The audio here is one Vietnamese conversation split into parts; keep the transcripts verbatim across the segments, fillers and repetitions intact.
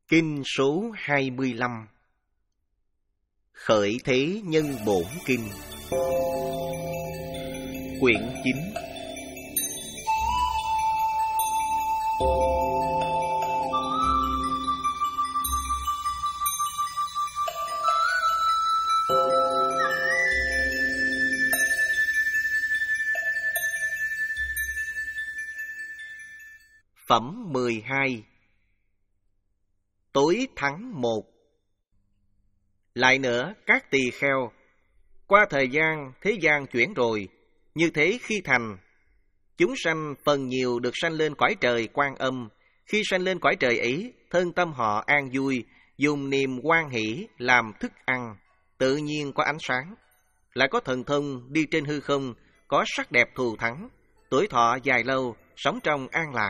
Kinh số hai mươi lăm. Khởi thế nhân bổn kinh. Quyển chín. Phẩm mười hai. Tối tháng một. Lại nữa, các tỳ kheo, qua thời gian thế gian chuyển rồi, như thế khi thành, chúng sanh phần nhiều được sanh lên cõi trời Quan Âm. Khi sanh lên cõi trời ấy, thân tâm họ an vui, dùng niềm hoan hỷ làm thức ăn, tự nhiên có ánh sáng, lại có thần thông đi trên hư không, có sắc đẹp thù thắng, tuổi thọ dài lâu, sống trong an lạc.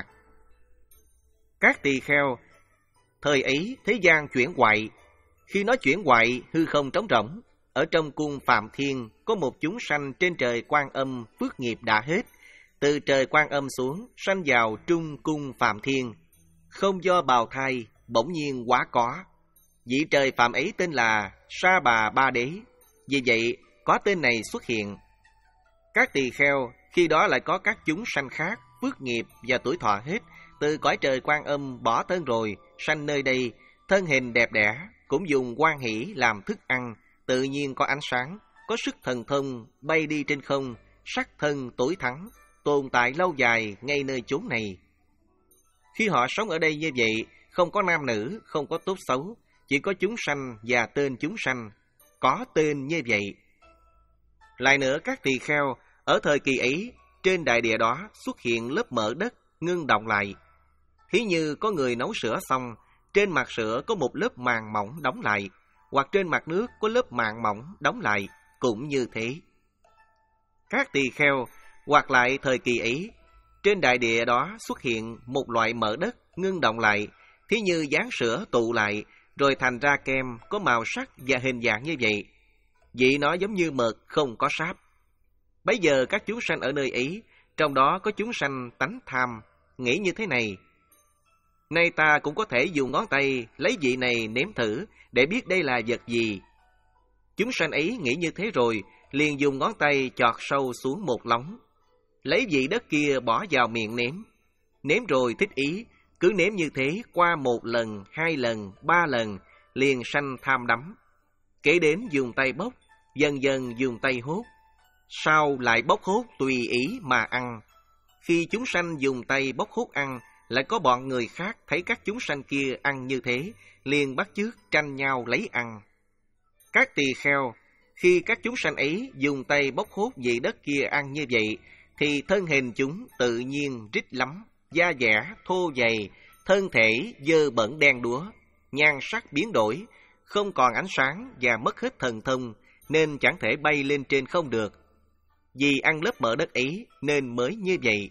Các tỳ kheo, thời ấy thế gian chuyển hoại. Khi nó chuyển hoại, hư không trống rỗng. Ở trong cung Phạm Thiên có một chúng sanh trên trời Quan Âm, phước nghiệp đã hết. Từ trời Quan Âm xuống, sanh vào trung cung Phạm Thiên. Không do bào thai, bỗng nhiên quá có. Vị trời Phạm ấy tên là Sa Bà Ba Đế. Vì vậy, có tên này xuất hiện. Các tỳ kheo, khi đó lại có các chúng sanh khác, phước nghiệp và tuổi thọ hết, từ cõi trời Quan Âm bỏ thân rồi, sanh nơi đây, thân hình đẹp đẽ, cũng dùng hoan hỷ làm thức ăn, tự nhiên có ánh sáng, có sức thần thông, bay đi trên không, sắc thân tối thắng, tồn tại lâu dài ngay nơi chốn này. Khi họ sống ở đây như vậy, không có nam nữ, không có tốt xấu, chỉ có chúng sanh và tên chúng sanh, có tên như vậy. Lại nữa, các tỳ kheo, ở thời kỳ ấy, trên đại địa đó xuất hiện lớp mỡ đất, ngưng động lại. Thí như có người nấu sữa xong, trên mặt sữa có một lớp màng mỏng đóng lại, hoặc trên mặt nước có lớp màng mỏng đóng lại, cũng như thế. Các tỳ kheo, hoặc lại thời kỳ ấy, trên đại địa đó xuất hiện một loại mỡ đất ngưng động lại, thí như dáng sữa tụ lại, rồi thành ra kem có màu sắc và hình dạng như vậy. Vị nó giống như mật không có sáp. Bấy giờ các chúng sanh ở nơi ấy, trong đó có chúng sanh tánh tham, nghĩ như thế này: nay ta cũng có thể dùng ngón tay lấy vị này nếm thử để biết đây là vật gì. Chúng sanh ấy nghĩ như thế rồi, liền dùng ngón tay chọt sâu xuống một lóng, lấy vị đất kia bỏ vào miệng nếm. Nếm rồi thích ý, cứ nếm như thế qua một lần, hai lần, ba lần, liền sanh tham đắm. Kế đến dùng tay bốc, dần dần dùng tay hốt, sau lại bốc hốt tùy ý mà ăn. Khi chúng sanh dùng tay bốc hốt ăn, lại có bọn người khác thấy các chúng sanh kia ăn như thế, liền bắt chước tranh nhau lấy ăn. Các tỳ kheo, khi các chúng sanh ấy dùng tay bốc hốt vị đất kia ăn như vậy, thì thân hình chúng tự nhiên rít lắm, da dẻ thô dày, thân thể dơ bẩn đen đúa, nhan sắc biến đổi, không còn ánh sáng và mất hết thần thông, nên chẳng thể bay lên trên không được. Vì ăn lớp mỡ đất ấy nên mới như vậy.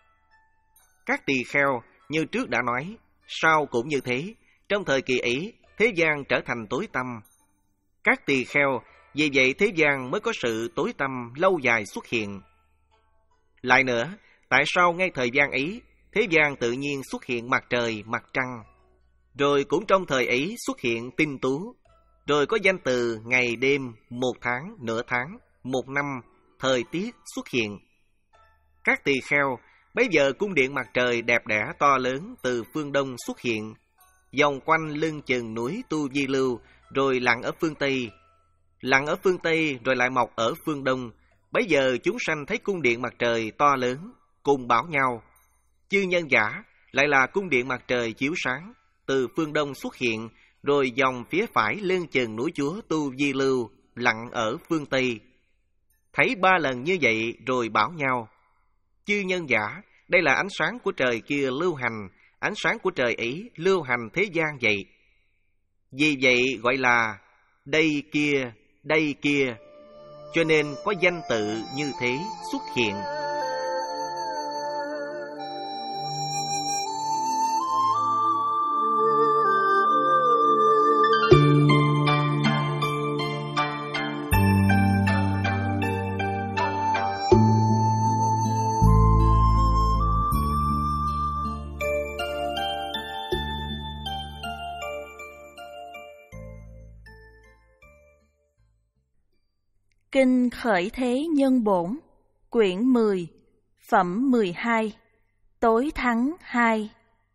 Các tỳ kheo, như trước đã nói, sau cũng như thế, trong thời kỳ ấy, thế gian trở thành tối tăm. Các tỳ kheo, vì vậy thế gian mới có sự tối tăm lâu dài xuất hiện. Lại nữa, tại sao ngay thời gian ấy, thế gian tự nhiên xuất hiện mặt trời, mặt trăng, rồi cũng trong thời ấy xuất hiện tinh tú, rồi có danh từ ngày đêm, một tháng, nửa tháng, một năm, thời tiết xuất hiện. Các tỳ kheo, bấy giờ cung điện mặt trời đẹp đẽ to lớn từ phương đông xuất hiện, vòng quanh lưng chừng núi Tu Di Lưu, rồi lặn ở phương Tây. Lặn ở phương Tây rồi lại mọc ở phương Đông. Bấy giờ chúng sanh thấy cung điện mặt trời to lớn, cùng bảo nhau: chư nhân giả, lại là cung điện mặt trời chiếu sáng, từ phương Đông xuất hiện, rồi dòng phía phải lưng chừng núi Chúa Tu Di Lưu, lặn ở phương Tây. Thấy ba lần như vậy rồi bảo nhau: chư nhân giả, đây là ánh sáng của trời kia lưu hành, ánh sáng của trời ấy lưu hành thế gian vậy. Vì vậy gọi là đây kia, đây kia, cho nên có danh tự như thế xuất hiện. Kinh Khởi Thế Nhân Bổn, quyển mười, phẩm mười hai, Tối Thắng hai.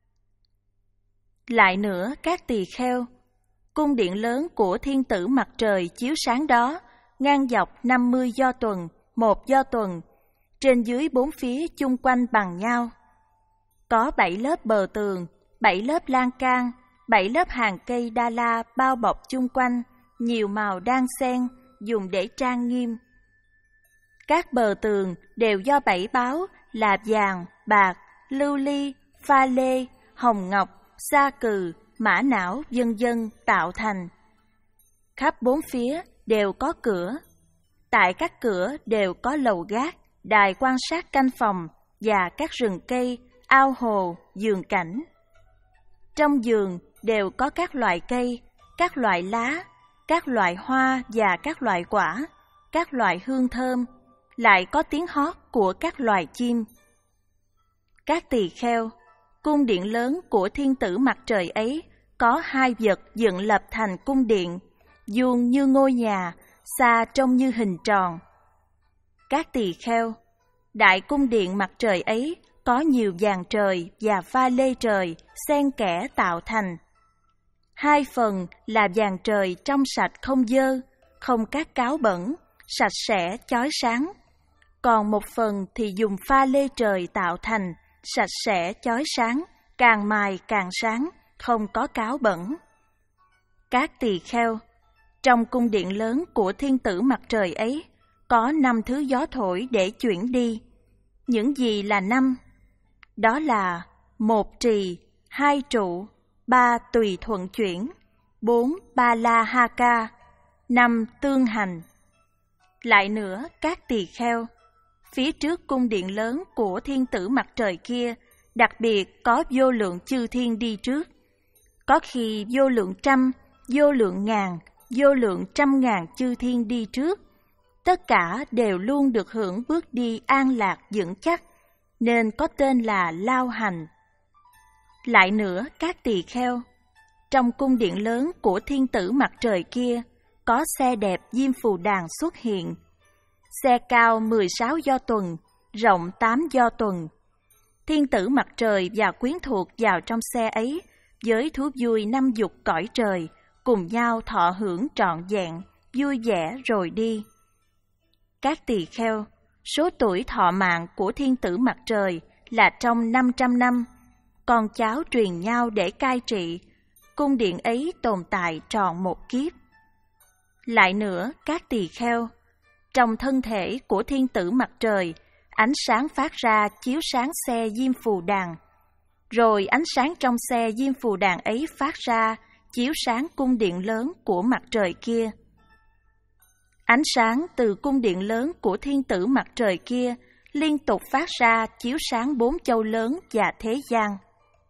Lại nữa các tỳ kheo, cung điện lớn của thiên tử mặt trời chiếu sáng đó, ngang dọc năm mươi do tuần, một do tuần, trên dưới bốn phía chung quanh bằng nhau. Có bảy lớp bờ tường, bảy lớp lan can, bảy lớp hàng cây đa la bao bọc chung quanh, nhiều màu đan xen, dùng để trang nghiêm. Các bờ tường đều do bảy báo là vàng, bạc, lưu ly, pha lê, hồng ngọc, sa cừ, mã não, vân vân tạo thành. Khắp bốn phía đều có cửa. Tại các cửa đều có lầu gác, đài quan sát canh phòng và các rừng cây, ao hồ, vườn cảnh. Trong vườn đều có các loại cây, các loại lá, các loại hoa và các loại quả, các loại hương thơm, lại có tiếng hót của các loài chim. Các tỳ kheo, cung điện lớn của thiên tử mặt trời ấy có hai vật dựng lập thành cung điện, vuông như ngôi nhà, xa trông như hình tròn. Các tỳ kheo, đại cung điện mặt trời ấy có nhiều vàng trời và pha lê trời xen kẽ tạo thành. Hai phần là vàng trời trong sạch không dơ, không cát cáo bẩn, sạch sẽ chói sáng. Còn một phần thì dùng pha lê trời tạo thành, sạch sẽ chói sáng, càng mài càng sáng, không có cáo bẩn. Các tỳ kheo, trong cung điện lớn của thiên tử mặt trời ấy có năm thứ gió thổi để chuyển đi. Những gì là năm? Đó là một trì, hai trụ, ba tùy thuận chuyển, bốn ba la ha ca, năm tương hành. Lại nữa các tỳ kheo, phía trước cung điện lớn của thiên tử mặt trời kia đặc biệt có vô lượng chư thiên đi trước. Có khi vô lượng trăm, vô lượng ngàn, vô lượng trăm ngàn chư thiên đi trước. Tất cả đều luôn được hưởng bước đi an lạc vững chắc, nên có tên là lao hành. Lại nữa các tỳ kheo, trong cung điện lớn của thiên tử mặt trời kia có xe đẹp diêm phù đàn xuất hiện. Xe cao mười sáu do tuần, rộng tám do tuần. Thiên tử mặt trời và quyến thuộc vào trong xe ấy với thú vui năm dục cõi trời, cùng nhau thọ hưởng trọn vẹn, vui vẻ rồi đi. Các tỳ kheo, số tuổi thọ mạng của thiên tử mặt trời là trong năm trăm năm, con cháu truyền nhau để cai trị, cung điện ấy tồn tại trọn một kiếp. Lại nữa các tỳ kheo, trong thân thể của thiên tử mặt trời, ánh sáng phát ra chiếu sáng xe diêm phù đàn, rồi ánh sáng trong xe diêm phù đàn ấy phát ra chiếu sáng cung điện lớn của mặt trời kia. Ánh sáng từ cung điện lớn của thiên tử mặt trời kia liên tục phát ra chiếu sáng bốn châu lớn và thế gian.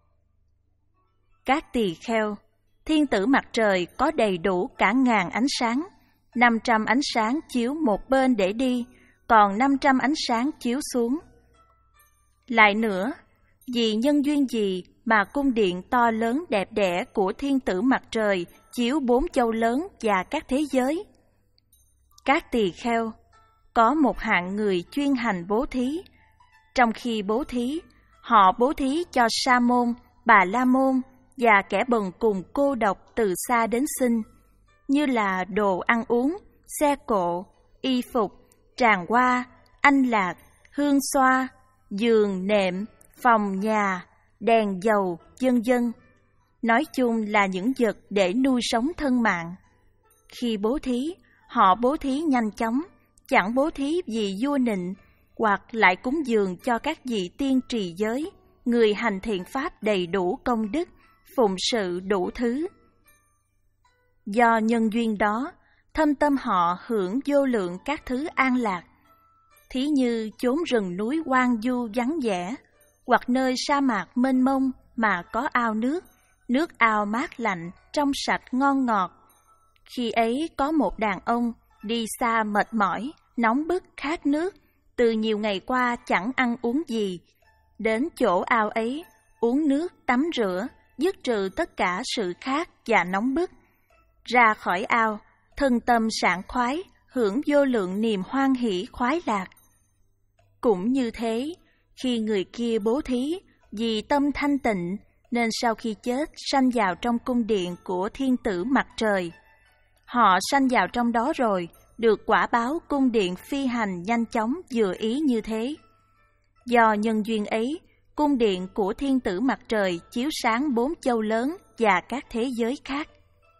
Các tỳ kheo, thiên tử mặt trời có đầy đủ cả ngàn ánh sáng, năm trăm ánh sáng chiếu một bên để đi, còn năm trăm ánh sáng chiếu xuống. Lại nữa, vì nhân duyên gì mà cung điện to lớn đẹp đẽ của thiên tử mặt trời chiếu bốn châu lớn và các thế giới? Các tỳ kheo, có một hạng người chuyên hành bố thí. Trong khi bố thí, họ bố thí cho sa môn, bà la môn và kẻ bần cùng cô độc từ xa đến xin, như là đồ ăn uống, xe cộ, y phục, tràng hoa, anh lạc, hương xoa, giường, nệm, phòng nhà, đèn dầu, vân vân. Nói chung là những vật để nuôi sống thân mạng. Khi bố thí, họ bố thí nhanh chóng, chẳng bố thí vì vua nịnh, hoặc lại cúng dường cho các vị tiên trì giới, người hành thiện pháp đầy đủ công đức, phụng sự đủ thứ. Do nhân duyên đó, thâm tâm họ hưởng vô lượng các thứ an lạc. Thí như chốn rừng núi hoang vu vắng vẻ, hoặc nơi sa mạc mênh mông mà có ao nước, nước ao mát lạnh, trong sạch ngon ngọt. Khi ấy có một đàn ông đi xa mệt mỏi, nóng bức khát nước, từ nhiều ngày qua chẳng ăn uống gì. Đến chỗ ao ấy, uống nước, tắm rửa, dứt trừ tất cả sự khát và nóng bức. Ra khỏi ao, thân tâm sảng khoái, hưởng vô lượng niềm hoan hỷ khoái lạc. Cũng như thế, khi người kia bố thí vì tâm thanh tịnh, nên sau khi chết sanh vào trong cung điện của thiên tử mặt trời. Họ sanh vào trong đó rồi, được quả báo cung điện phi hành nhanh chóng vừa ý như thế. Do nhân duyên ấy, cung điện của thiên tử mặt trời chiếu sáng bốn châu lớn và các thế giới khác.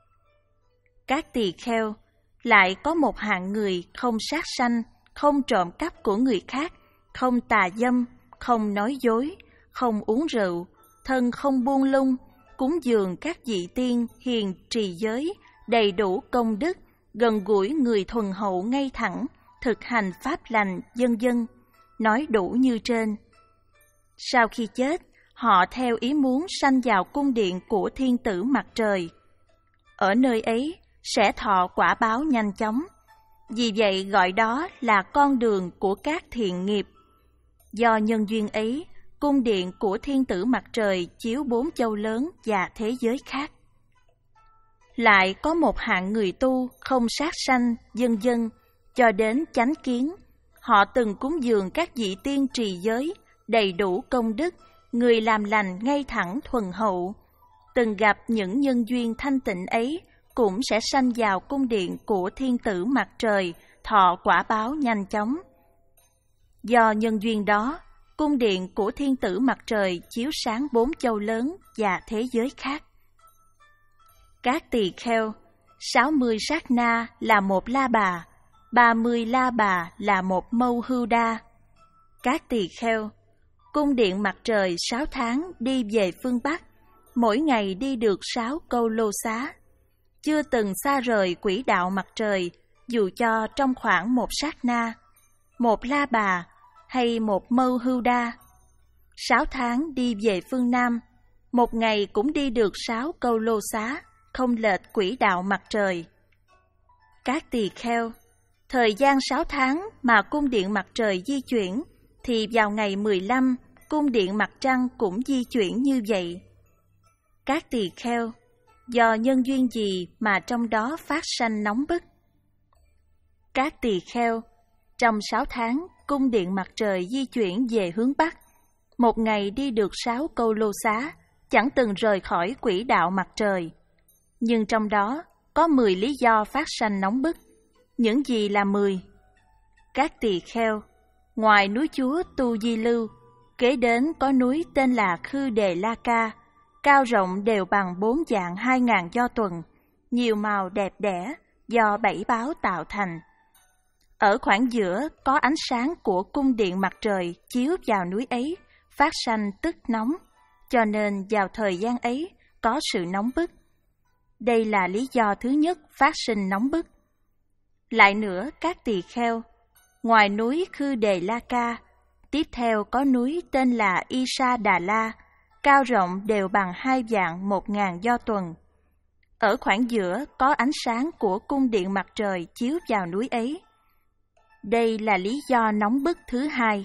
Các tỳ kheo, lại có một hạng người không sát sanh, không trộm cắp của người khác, không tà dâm, không nói dối, không uống rượu, thân không buông lung, cúng dường các vị tiên hiền trì giới, đầy đủ công đức, gần gũi người thuần hậu ngay thẳng, thực hành pháp lành, vân vân, nói đủ như trên. Sau khi chết, họ theo ý muốn sanh vào cung điện của thiên tử mặt trời. Ở nơi ấy sẽ thọ quả báo nhanh chóng. Vì vậy gọi đó là con đường của các thiện nghiệp. Do nhân duyên ấy, cung điện của thiên tử mặt trời chiếu bốn châu lớn và thế giới khác. Lại có một hạng người tu không sát sanh, vân vân, cho đến chánh kiến. Họ từng cúng dường các vị tiên trì giới, đầy đủ công đức, người làm lành ngay thẳng thuần hậu. Từng gặp những nhân duyên thanh tịnh ấy, cũng sẽ sanh vào cung điện của thiên tử mặt trời, thọ quả báo nhanh chóng. Do nhân duyên đó, cung điện của thiên tử mặt trời chiếu sáng bốn châu lớn và thế giới khác. Các tỳ kheo, sáu mươi sát na là một la bà, ba mươi la bà là một mâu hưu đa. Các tỳ kheo, cung điện mặt trời sáu tháng đi về phương Bắc, mỗi ngày đi được sáu câu lô xá. Chưa từng xa rời quỹ đạo mặt trời, dù cho trong khoảng một sát na, một la bà hay một mâu hưu đa. Sáu tháng đi về phương Nam, một ngày cũng đi được sáu câu lô xá, không lệch quỹ đạo mặt trời. Các tỳ kheo, thời gian sáu tháng mà cung điện mặt trời di chuyển, thì vào ngày mười lăm, cung điện mặt trăng cũng di chuyển như vậy. Các tỳ kheo, do nhân duyên gì mà trong đó phát sanh nóng bức? Các tỳ kheo, trong sáu tháng, cung điện mặt trời di chuyển về hướng Bắc, một ngày đi được sáu câu lô xá, chẳng từng rời khỏi quỹ đạo mặt trời. Nhưng trong đó có mười lý do phát sanh nóng bức. Những gì là mười? Các tỳ kheo, ngoài núi Chúa Tu Di Lưu, kế đến có núi tên là Khư Đề La Ca, cao rộng đều bằng bốn dạng hai ngàn do tuần, nhiều màu đẹp đẽ, do bảy báo tạo thành. Ở khoảng giữa có ánh sáng của cung điện mặt trời chiếu vào núi ấy, phát sanh tức nóng, cho nên vào thời gian ấy có sự nóng bức. Đây là lý do thứ nhất phát sinh nóng bức. Lại nữa các tỳ kheo, ngoài núi Khư Đề La Ca, tiếp theo có núi tên là Isa Đà La, cao rộng đều bằng hai vạn một ngàn do tuần. Ở khoảng giữa có ánh sáng của cung điện mặt trời chiếu vào núi ấy. Đây là lý do nóng bức thứ hai.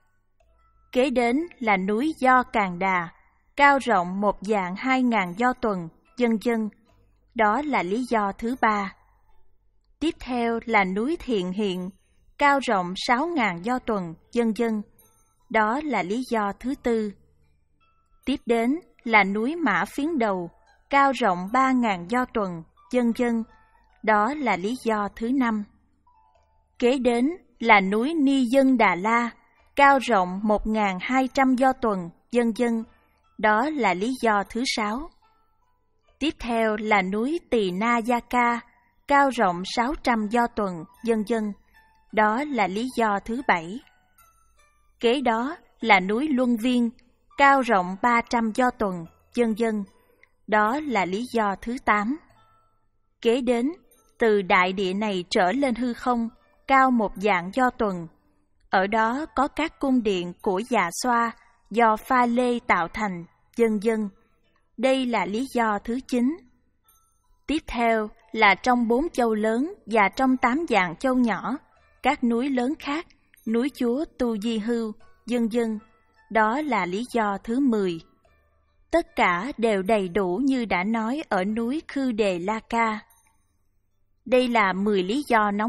Kế đến là núi Do Càn Đà, cao rộng một vạn hai ngàn do tuần, vân vân. Đó là lý do thứ ba. Tiếp theo là núi Thiện Hiện, cao rộng sáu ngàn do tuần, vân vân. Đó là lý do thứ tư. Tiếp đến là núi Mã Phiến Đầu, cao rộng ba ngàn do tuần, vân vân. Đó là lý do thứ năm. Kế đến là núi Ni Dân Đà La, cao rộng một ngàn hai trăm do tuần, vân vân. Đó là lý do thứ sáu. Tiếp theo là núi Tỳ Na Gia Ca, cao rộng sáu trăm do tuần, vân vân. Đó là lý do thứ bảy. Kế đó là núi Luân Viên, cao rộng ba trăm do tuần, vân vân. Đó là lý do thứ tám. Kế đến, từ đại địa này trở lên hư không, cao một vạn do tuần. Ở đó có các cung điện của Dạ Xoa, do pha lê tạo thành, vân vân. Đây là lý do thứ chín. Tiếp theo là trong bốn châu lớn và trong tám dạng châu nhỏ, các núi lớn khác, núi Chúa Tu Di Hưu, vân vân. Đó là lý do thứ mười. Tất cả đều đầy đủ như đã nói ở núi Khư Đề La Ca. Đây là mười lý do nóng bức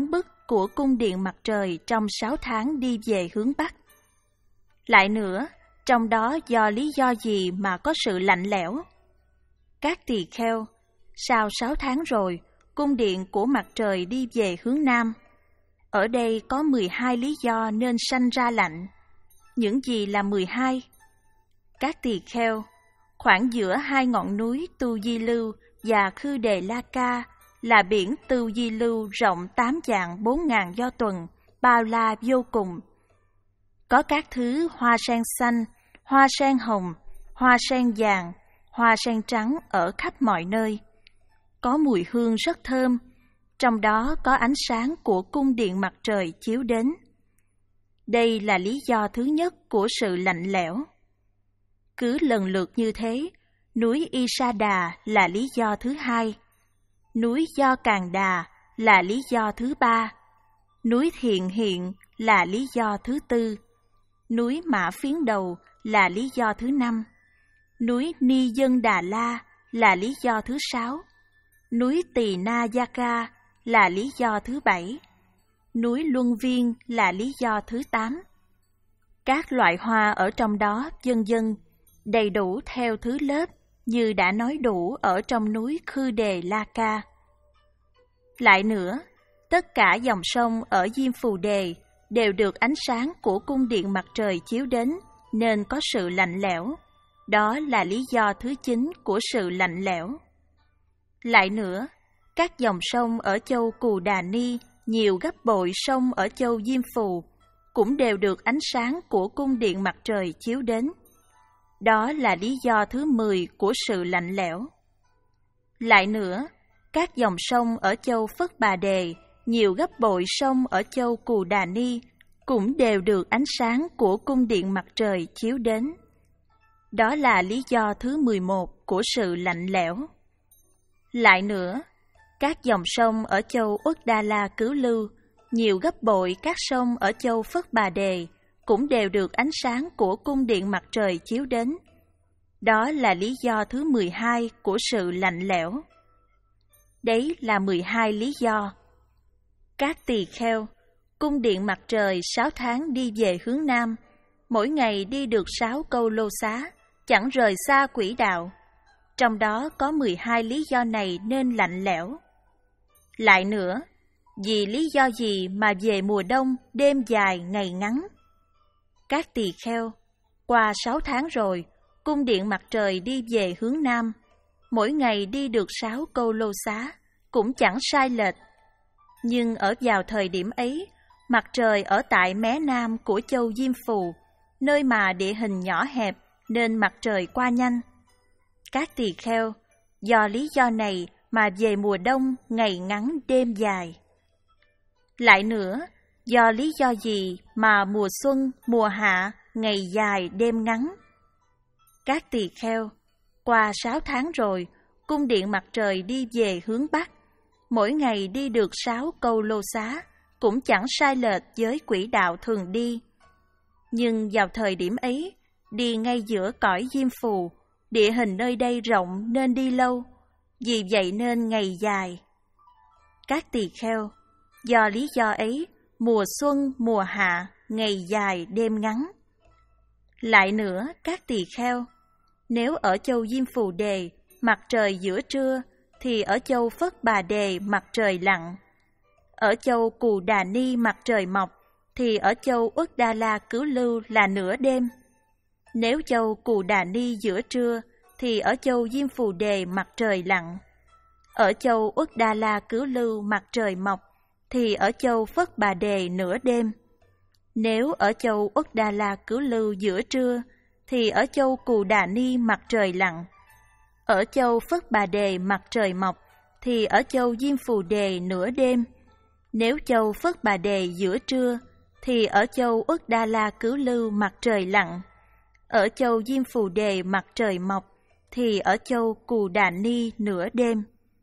của cung điện mặt trời trong sáu tháng đi về hướng Bắc. Lại nữa, trong đó do lý do gì mà có sự lạnh lẽo? Các tỳ kheo, sau sáu tháng rồi, cung điện của mặt trời đi về hướng Nam. Ở đây có mười hai lý do nên sanh ra lạnh. Những gì là mười hai? Các tỳ kheo, khoảng giữa hai ngọn núi Tu Di Lưu và Khư Đề La Ca là biển Tu Di Lưu rộng tám vạn bốn ngàn do tuần, bao la vô cùng. Có các thứ hoa sen xanh, hoa sen hồng, hoa sen vàng, hoa sen trắng ở khắp mọi nơi. Có mùi hương rất thơm, trong đó có ánh sáng của cung điện mặt trời chiếu đến. Đây là lý do thứ nhất của sự lạnh lẽo. Cứ lần lượt như thế, núi Y Sa Đà là lý do thứ hai, núi Do Càn Đà là lý do thứ ba, núi Thiện Hiện là lý do thứ tư, núi Mã Phiến Đầu là lý do thứ năm, núi Ni Dân Đà La là lý do thứ sáu, núi Tỳ Na Gia Ca là lý do thứ bảy, núi Luân Viên là lý do thứ tám. Các loại hoa ở trong đó vân vân, đầy đủ theo thứ lớp như đã nói đủ ở trong núi Khư Đề La Ca. Lại nữa, tất cả dòng sông ở Diêm Phù Đề đều được ánh sáng của cung điện mặt trời chiếu đến nên có sự lạnh lẽo. Đó là lý do thứ chín của sự lạnh lẽo. Lại nữa, các dòng sông ở châu Cù Đà Ni nhiều gấp bội sông ở châu Diêm Phù cũng đều được ánh sáng của cung điện mặt trời chiếu đến. Đó là lý do thứ mười của sự lạnh lẽo. Lại nữa, các dòng sông ở châu Phất Bà Đề nhiều gấp bội sông ở châu Cù Đà Ni cũng đều được ánh sáng của cung điện mặt trời chiếu đến. Đó là lý do thứ mười một của sự lạnh lẽo. Lại nữa, các dòng sông ở châu Uất Đa La Cứu Lưu nhiều gấp bội các sông ở châu Phất Bà Đề cũng đều được ánh sáng của cung điện mặt trời chiếu đến. Đó là lý do thứ mười hai của sự lạnh lẽo. Đấy là mười hai lý do. Các tỳ kheo, cung điện mặt trời sáu tháng đi về hướng Nam, mỗi ngày đi được sáu câu lô xá, chẳng rời xa quỹ đạo. Trong đó có mười hai lý do này nên lạnh lẽo. Lại nữa, vì lý do gì mà về mùa đông đêm dài ngày ngắn? Các tỳ kheo, qua sáu tháng rồi, cung điện mặt trời đi về hướng Nam, mỗi ngày đi được sáu câu lô xá, cũng chẳng sai lệch. Nhưng ở vào thời điểm ấy, mặt trời ở tại mé nam của châu Diêm Phù, nơi mà địa hình nhỏ hẹp nên mặt trời qua nhanh. Các tỳ kheo, do lý do này mà về mùa đông ngày ngắn đêm dài. Lại nữa, do lý do gì mà mùa xuân, mùa hạ ngày dài đêm ngắn? Các tỳ kheo, qua sáu tháng rồi, cung điện mặt trời đi về hướng Bắc, mỗi ngày đi được sáu câu lô xá, cũng chẳng sai lệch với quỹ đạo thường đi. Nhưng vào thời điểm ấy, đi ngay giữa cõi Diêm Phù, địa hình nơi đây rộng nên đi lâu, vì vậy nên ngày dài. Các tỳ kheo, do lý do ấy, mùa xuân, mùa hạ, ngày dài đêm ngắn. Lại nữa, các tỳ kheo, nếu ở châu Diêm Phù Đề, mặt trời giữa trưa, thì ở châu Phất Bà Đề mặt trời lặn. Ở châu Cù Đà Ni mặt trời mọc, thì ở châu Uất Đa La Cứu Lưu là nửa đêm. Nếu châu Cù Đà Ni giữa trưa, thì ở châu Diêm Phù Đề mặt trời lặn. Ở châu Uất Đa La Cứu Lưu mặt trời mọc, thì ở châu Phất Bà Đề nửa đêm. Nếu ở châu Uất Đa La Cứu Lưu giữa trưa, thì ở châu Cù Đà Ni mặt trời lặn. Ở châu Phất Bà Đề mặt trời mọc, thì ở châu Diêm Phù Đề nửa đêm. Nếu châu Phất Bà Đề giữa trưa, thì ở châu Uất Đa La Cứu Lưu mặt trời lặn. Ở châu Diêm Phù Đề mặt trời mọc, thì ở châu Cù Đà Ni nửa đêm.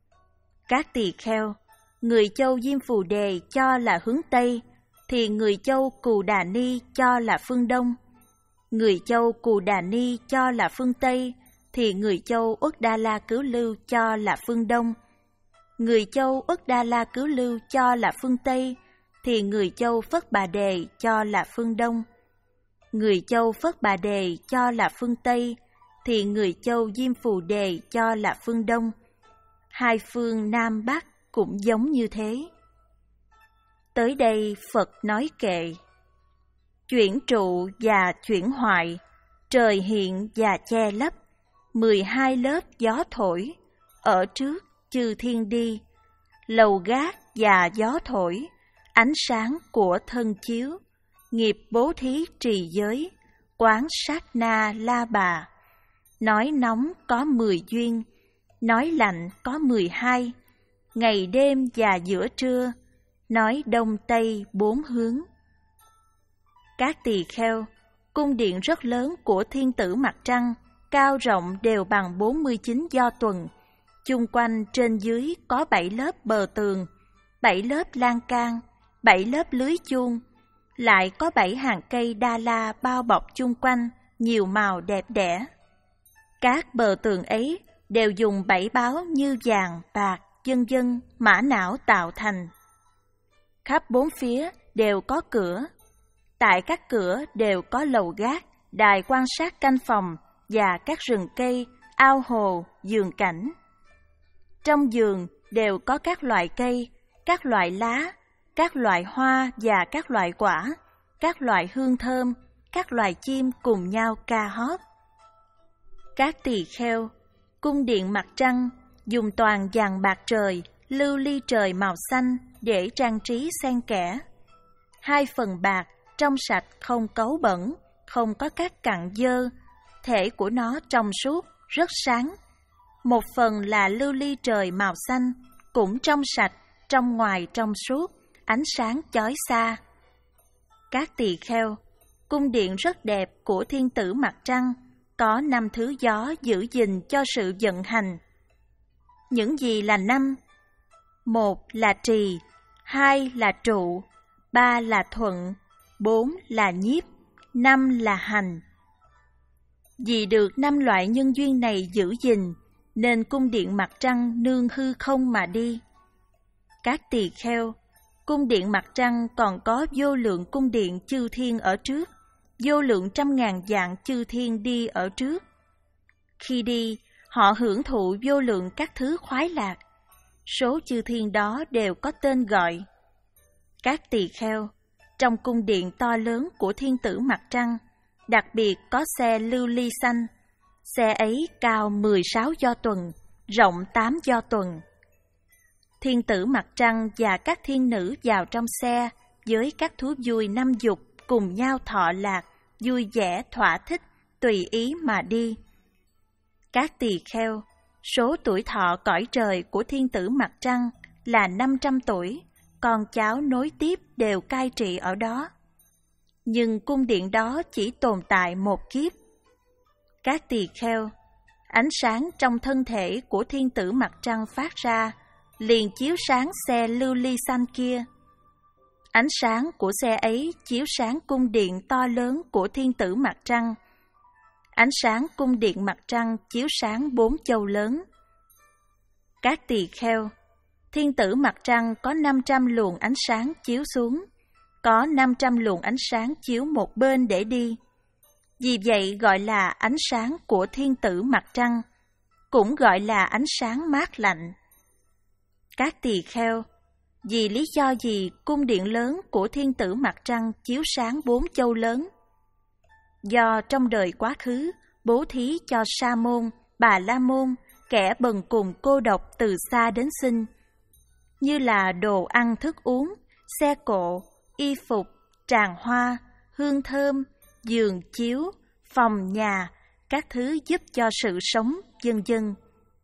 Các tỳ kheo, người châu Diêm Phù Đề cho là hướng Tây, thì người châu Cù Đà Ni cho là phương Đông. Người châu Cù Đà Ni cho là phương Tây, thì người châu Uất Đa La Cứu Lưu cho là phương Đông. Người châu Uất Đa La Cứu Lưu cho là phương Tây, thì người Châu Phất Bà Đề cho là phương Đông. Người Châu Phất Bà Đề cho là phương Tây, thì người Châu Diêm Phù Đề cho là phương Đông. Hai phương Nam Bắc cũng giống như thế. Tới đây Phật nói kệ: chuyển trụ và chuyển hoại, trời hiện và che lấp, mười hai lớp gió thổi, ở trước chư thiên đi, lầu gác và gió thổi, ánh sáng của thân chiếu, nghiệp bố thí trì giới, quán sát na la bà. Nói nóng có mười duyên, nói lạnh có mười hai, ngày đêm và giữa trưa, nói đông tây bốn hướng. Các tỳ kheo, cung điện rất lớn của thiên tử mặt trăng, cao rộng đều bằng bốn mươi chín do tuần, chung quanh trên dưới có bảy lớp bờ tường, bảy lớp lan can, bảy lớp lưới chuông, lại có bảy hàng cây đa la bao bọc chung quanh, nhiều màu đẹp đẽ. Các bờ tường ấy đều dùng bảy báo như vàng, bạc, vân vân, mã não tạo thành. Khắp bốn phía đều có cửa. Tại các cửa đều có lầu gác, đài quan sát canh phòng và các rừng cây, ao hồ, vườn cảnh. Trong vườn đều có các loại cây, các loại lá, các loại hoa và các loại quả, các loại hương thơm, các loài chim cùng nhau ca hót. Các tỳ kheo, cung điện mặt trăng dùng toàn vàng bạc trời, lưu ly trời màu xanh để trang trí xen kẽ. Hai phần bạc, trong sạch không cấu bẩn, không có các cặn dơ, thể của nó trong suốt, rất sáng. Một phần là lưu ly trời màu xanh, cũng trong sạch, trong ngoài trong suốt, ánh sáng chói xa. Các tỳ kheo, cung điện rất đẹp của thiên tử mặt trăng, có năm thứ gió giữ gìn cho sự vận hành. Những gì là năm? Một là trì, hai là trụ, ba là thuận, bốn là nhiếp, năm là hành. Vì được năm loại nhân duyên này giữ gìn, nên cung điện mặt trăng nương hư không mà đi. Các tỳ kheo, cung điện mặt trăng còn có vô lượng cung điện chư thiên ở trước, vô lượng trăm ngàn vạn chư thiên đi ở trước. Khi đi, họ hưởng thụ vô lượng các thứ khoái lạc. Số chư thiên đó đều có tên gọi. Các tỳ kheo, trong cung điện to lớn của thiên tử mặt trăng, đặc biệt có xe lưu ly xanh. Xe ấy cao mười sáu do tuần, rộng tám do tuần. Thiên tử mặt trăng và các thiên nữ vào trong xe với các thú vui năm dục cùng nhau thọ lạc, vui vẻ thỏa thích, tùy ý mà đi. Các tỳ kheo, số tuổi thọ cõi trời của thiên tử mặt trăng là năm trăm tuổi, con cháu nối tiếp đều cai trị ở đó. Nhưng cung điện đó chỉ tồn tại một kiếp. Các tỳ kheo, ánh sáng trong thân thể của thiên tử mặt trăng phát ra, liền chiếu sáng xe lưu ly xanh kia. Ánh sáng của xe ấy chiếu sáng cung điện to lớn của thiên tử mặt trăng. Ánh sáng cung điện mặt trăng chiếu sáng bốn châu lớn. Các tỳ kheo, thiên tử mặt trăng có năm trăm luồng ánh sáng chiếu xuống, có năm trăm luồng ánh sáng chiếu một bên để đi. Vì vậy gọi là ánh sáng của thiên tử mặt trăng, cũng gọi là ánh sáng mát lạnh. Các tỳ kheo, vì lý do gì cung điện lớn của thiên tử mặt trăng chiếu sáng bốn châu lớn? Do trong đời quá khứ bố thí cho Sa môn, Bà La môn, kẻ bần cùng cô độc từ xa đến sinh, như là đồ ăn thức uống, xe cộ, y phục, tràng hoa, hương thơm, giường chiếu, phòng nhà, các thứ giúp cho sự sống, vân vân.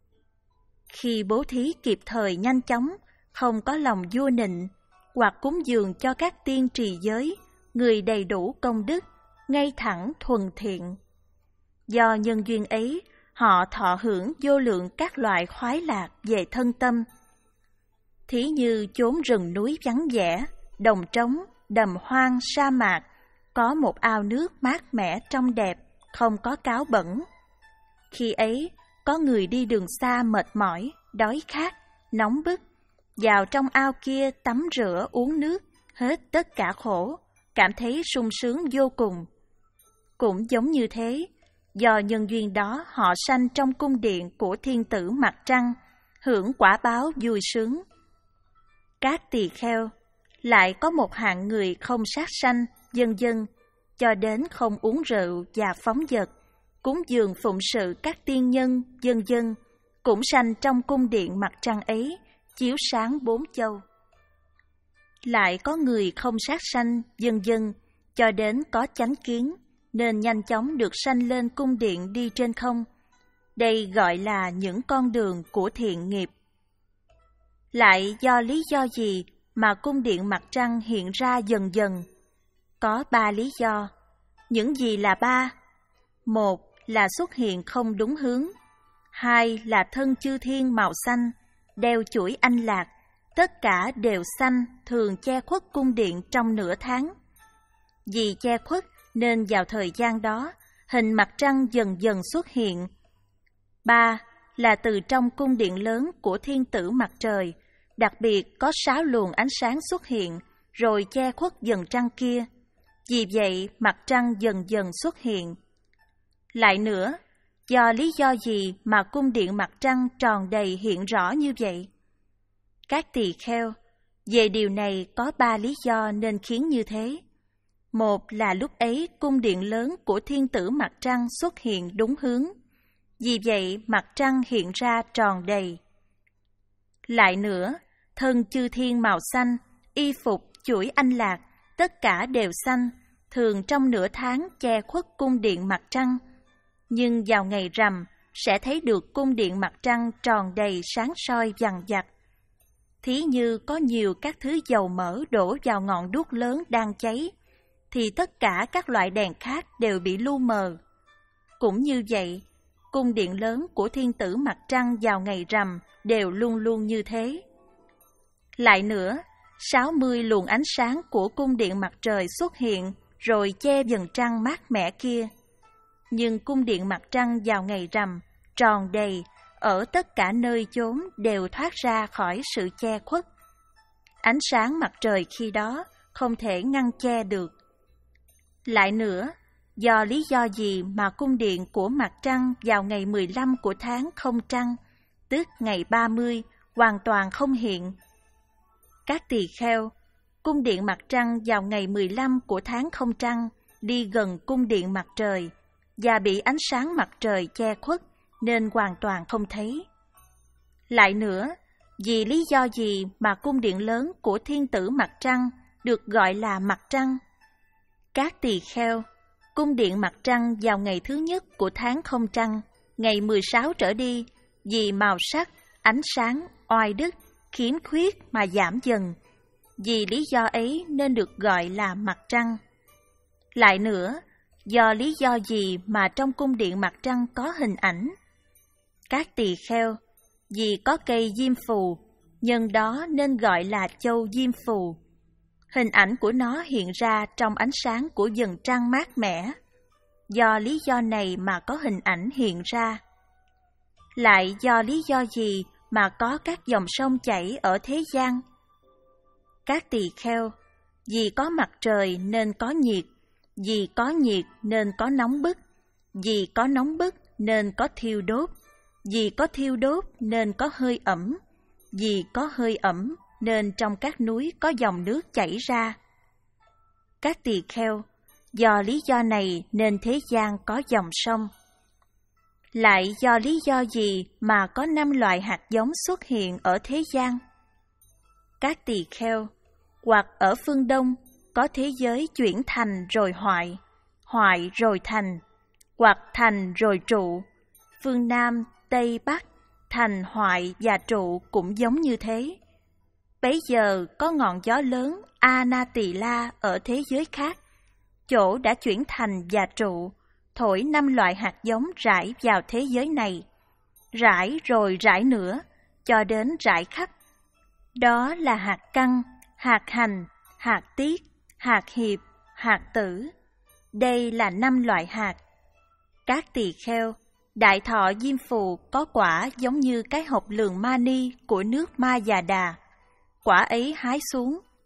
Khi bố thí kịp thời nhanh chóng, không có lòng vua nịnh, hoặc cúng dường cho các tiên trì giới, người đầy đủ công đức, ngay thẳng thuần thiện. Do nhân duyên ấy, họ thọ hưởng vô lượng các loại khoái lạc về thân tâm. Thí như chốn rừng núi vắng vẻ, đồng trống, đầm hoang, sa mạc, có một ao nước mát mẻ trong đẹp, không có cáo bẩn. Khi ấy, có người đi đường xa mệt mỏi, đói khát, nóng bức, vào trong ao kia tắm rửa uống nước, hết tất cả khổ, cảm thấy sung sướng vô cùng. Cũng giống như thế, do nhân duyên đó họ sanh trong cung điện của thiên tử mặt trăng, hưởng quả báo vui sướng. Các tỳ kheo, lại có một hạng người không sát sanh, vân vân, cho đến không uống rượu và phóng dật, cúng dường phụng sự các tiên nhân, vân vân, cũng sanh trong cung điện mặt trăng ấy, chiếu sáng bốn châu. Lại có người không sát sanh, vân vân, cho đến có chánh kiến, nên nhanh chóng được sanh lên cung điện đi trên không. Đây gọi là những con đường của thiện nghiệp. Lại do lý do gì mà cung điện mặt trăng hiện ra dần dần? Có ba lý do. Những gì là ba? Một là xuất hiện không đúng hướng. Hai là thân chư thiên màu xanh, đeo chuỗi anh lạc, tất cả đều xanh, thường che khuất cung điện trong nửa tháng. Vì che khuất nên vào thời gian đó, hình mặt trăng dần dần xuất hiện. Ba là từ trong cung điện lớn của thiên tử mặt trời, đặc biệt có sáu luồng ánh sáng xuất hiện, rồi che khuất dần trăng kia. Vì vậy, mặt trăng dần dần xuất hiện. Lại nữa, do lý do gì mà cung điện mặt trăng tròn đầy hiện rõ như vậy? Các tỳ kheo, về điều này có ba lý do nên khiến như thế. Một là lúc ấy cung điện lớn của thiên tử mặt trăng xuất hiện đúng hướng. Vì vậy, mặt trăng hiện ra tròn đầy. Lại nữa, thân chư thiên màu xanh, y phục, chuỗi anh lạc, tất cả đều xanh, thường trong nửa tháng che khuất cung điện mặt trăng. Nhưng vào ngày rằm, sẽ thấy được cung điện mặt trăng tròn đầy sáng soi vằng vặc. Thí như có nhiều các thứ dầu mỡ đổ vào ngọn đuốc lớn đang cháy, thì tất cả các loại đèn khác đều bị lu mờ. Cũng như vậy, cung điện lớn của thiên tử mặt trăng vào ngày rằm đều luôn luôn như thế. Lại nữa, sáu mươi luồng ánh sáng của cung điện mặt trời xuất hiện, rồi che vầng trăng mát mẻ kia. Nhưng cung điện mặt trăng vào ngày rằm, tròn đầy, ở tất cả nơi chốn đều thoát ra khỏi sự che khuất. Ánh sáng mặt trời khi đó không thể ngăn che được. Lại nữa, do lý do gì mà cung điện của mặt trăng vào ngày mười lăm của tháng không trăng, tức ngày ba mươi, hoàn toàn không hiện? Các tỳ kheo, cung điện mặt trăng vào ngày mười lăm của tháng không trăng đi gần cung điện mặt trời và bị ánh sáng mặt trời che khuất nên hoàn toàn không thấy. Lại nữa, vì lý do gì mà cung điện lớn của thiên tử mặt trăng được gọi là mặt trăng? Các tỳ kheo, cung điện mặt trăng vào ngày thứ nhất của tháng không trăng, ngày mười sáu trở đi, vì màu sắc, ánh sáng, oai đức, khiếm khuyết mà giảm dần. Vì lý do ấy nên được gọi là mặt trăng. Lại nữa, do lý do gì mà trong cung điện mặt trăng có hình ảnh? Các tỳ kheo, vì có cây diêm phù, nhân đó nên gọi là châu diêm phù. Hình ảnh của nó hiện ra trong ánh sáng của vầng trăng mát mẻ. Do lý do này mà có hình ảnh hiện ra. Lại do lý do gì mà có các dòng sông chảy ở thế gian? Các tỳ kheo, vì có mặt trời nên có nhiệt, vì có nhiệt nên có nóng bức, vì có nóng bức nên có thiêu đốt, vì có thiêu đốt nên có hơi ẩm, vì có hơi ẩm nên trong các núi có dòng nước chảy ra. Các tỳ kheo, do lý do này nên thế gian có dòng sông. Lại do lý do gì mà có năm loại hạt giống xuất hiện ở thế gian? Các tỳ kheo, hoặc ở phương Đông có thế giới chuyển thành rồi hoại, hoại rồi thành, hoặc thành rồi trụ. Phương Nam, Tây, Bắc, thành, hoại và trụ cũng giống như thế. Bấy giờ có ngọn gió lớn Anatila ở thế giới khác, chỗ đã chuyển thành và trụ, thổi năm loại hạt giống rải vào thế giới này, rải rồi rải nữa, cho đến rải khắp. Đó là hạt căn, hạt hành, hạt tiết, hạt hiệp, hạt tử. Đây là năm loại hạt. Các tỳ kheo, đại thọ diêm phù có quả giống như cái hộp lường mani của nước Ma Già Đà. Quả ấy hái xuống,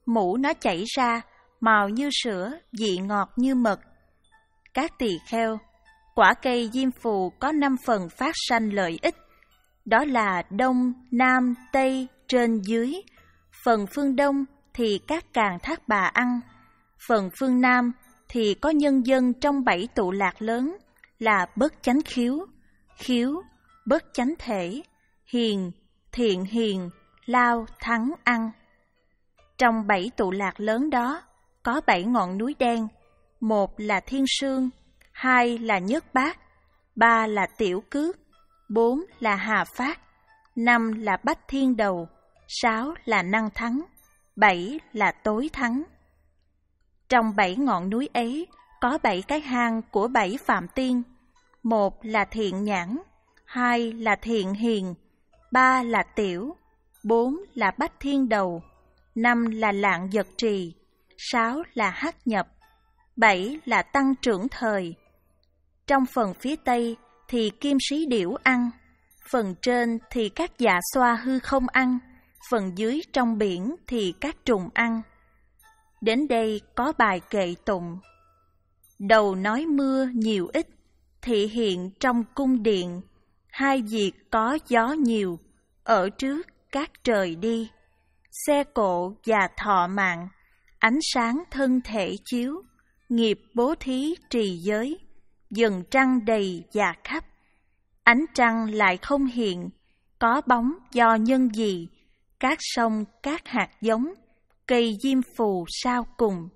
mũ nó chảy ra, màu như sữa, vị ngọt như mật. Các tỳ kheo, quả cây diêm phù có năm phần phát sanh lợi ích. Đó là đông, nam, tây, trên, dưới. Phần phương đông thì các càn thác bà ăn. Phần phương nam thì có nhân dân trong bảy tụ lạc lớn là bất chánh khiếu, khiếu, bất chánh thể, hiền, thiện hiền, lao, thắng, ăn. Trong bảy tụ lạc lớn đó có bảy ngọn núi đen, một là Thiên Sương, hai là Nhất Bát, ba là Tiểu Cước, bốn là Hà Phát, năm là Bách Thiên Đầu, sáu là Năng Thắng, bảy là Tối Thắng. Trong bảy ngọn núi ấy có bảy cái hang của bảy Phạm Tiên, một là Thiện Nhãn, hai là Thiện Hiền, ba là Tiểu, bốn là Bách Thiên Đầu, năm là Lạng Giật Trì, sáu là Hắc Nhập, bảy là Tăng Trưởng Thời. Trong phần phía Tây thì Kim Sĩ Điểu ăn, phần trên thì các dạ xoa hư không ăn, phần dưới trong biển thì các trùng ăn. Đến đây có bài kệ tụng. Đầu nói mưa nhiều ít, thị hiện trong cung điện, hai việc có gió nhiều, ở trước các trời đi. Xe cộ và thọ mạng, ánh sáng thân thể chiếu, nghiệp bố thí trì giới, dần trăng đầy và khắp. Ánh trăng lại không hiện, có bóng do nhân gì, các sông các hạt giống, cây diêm phù sao cùng.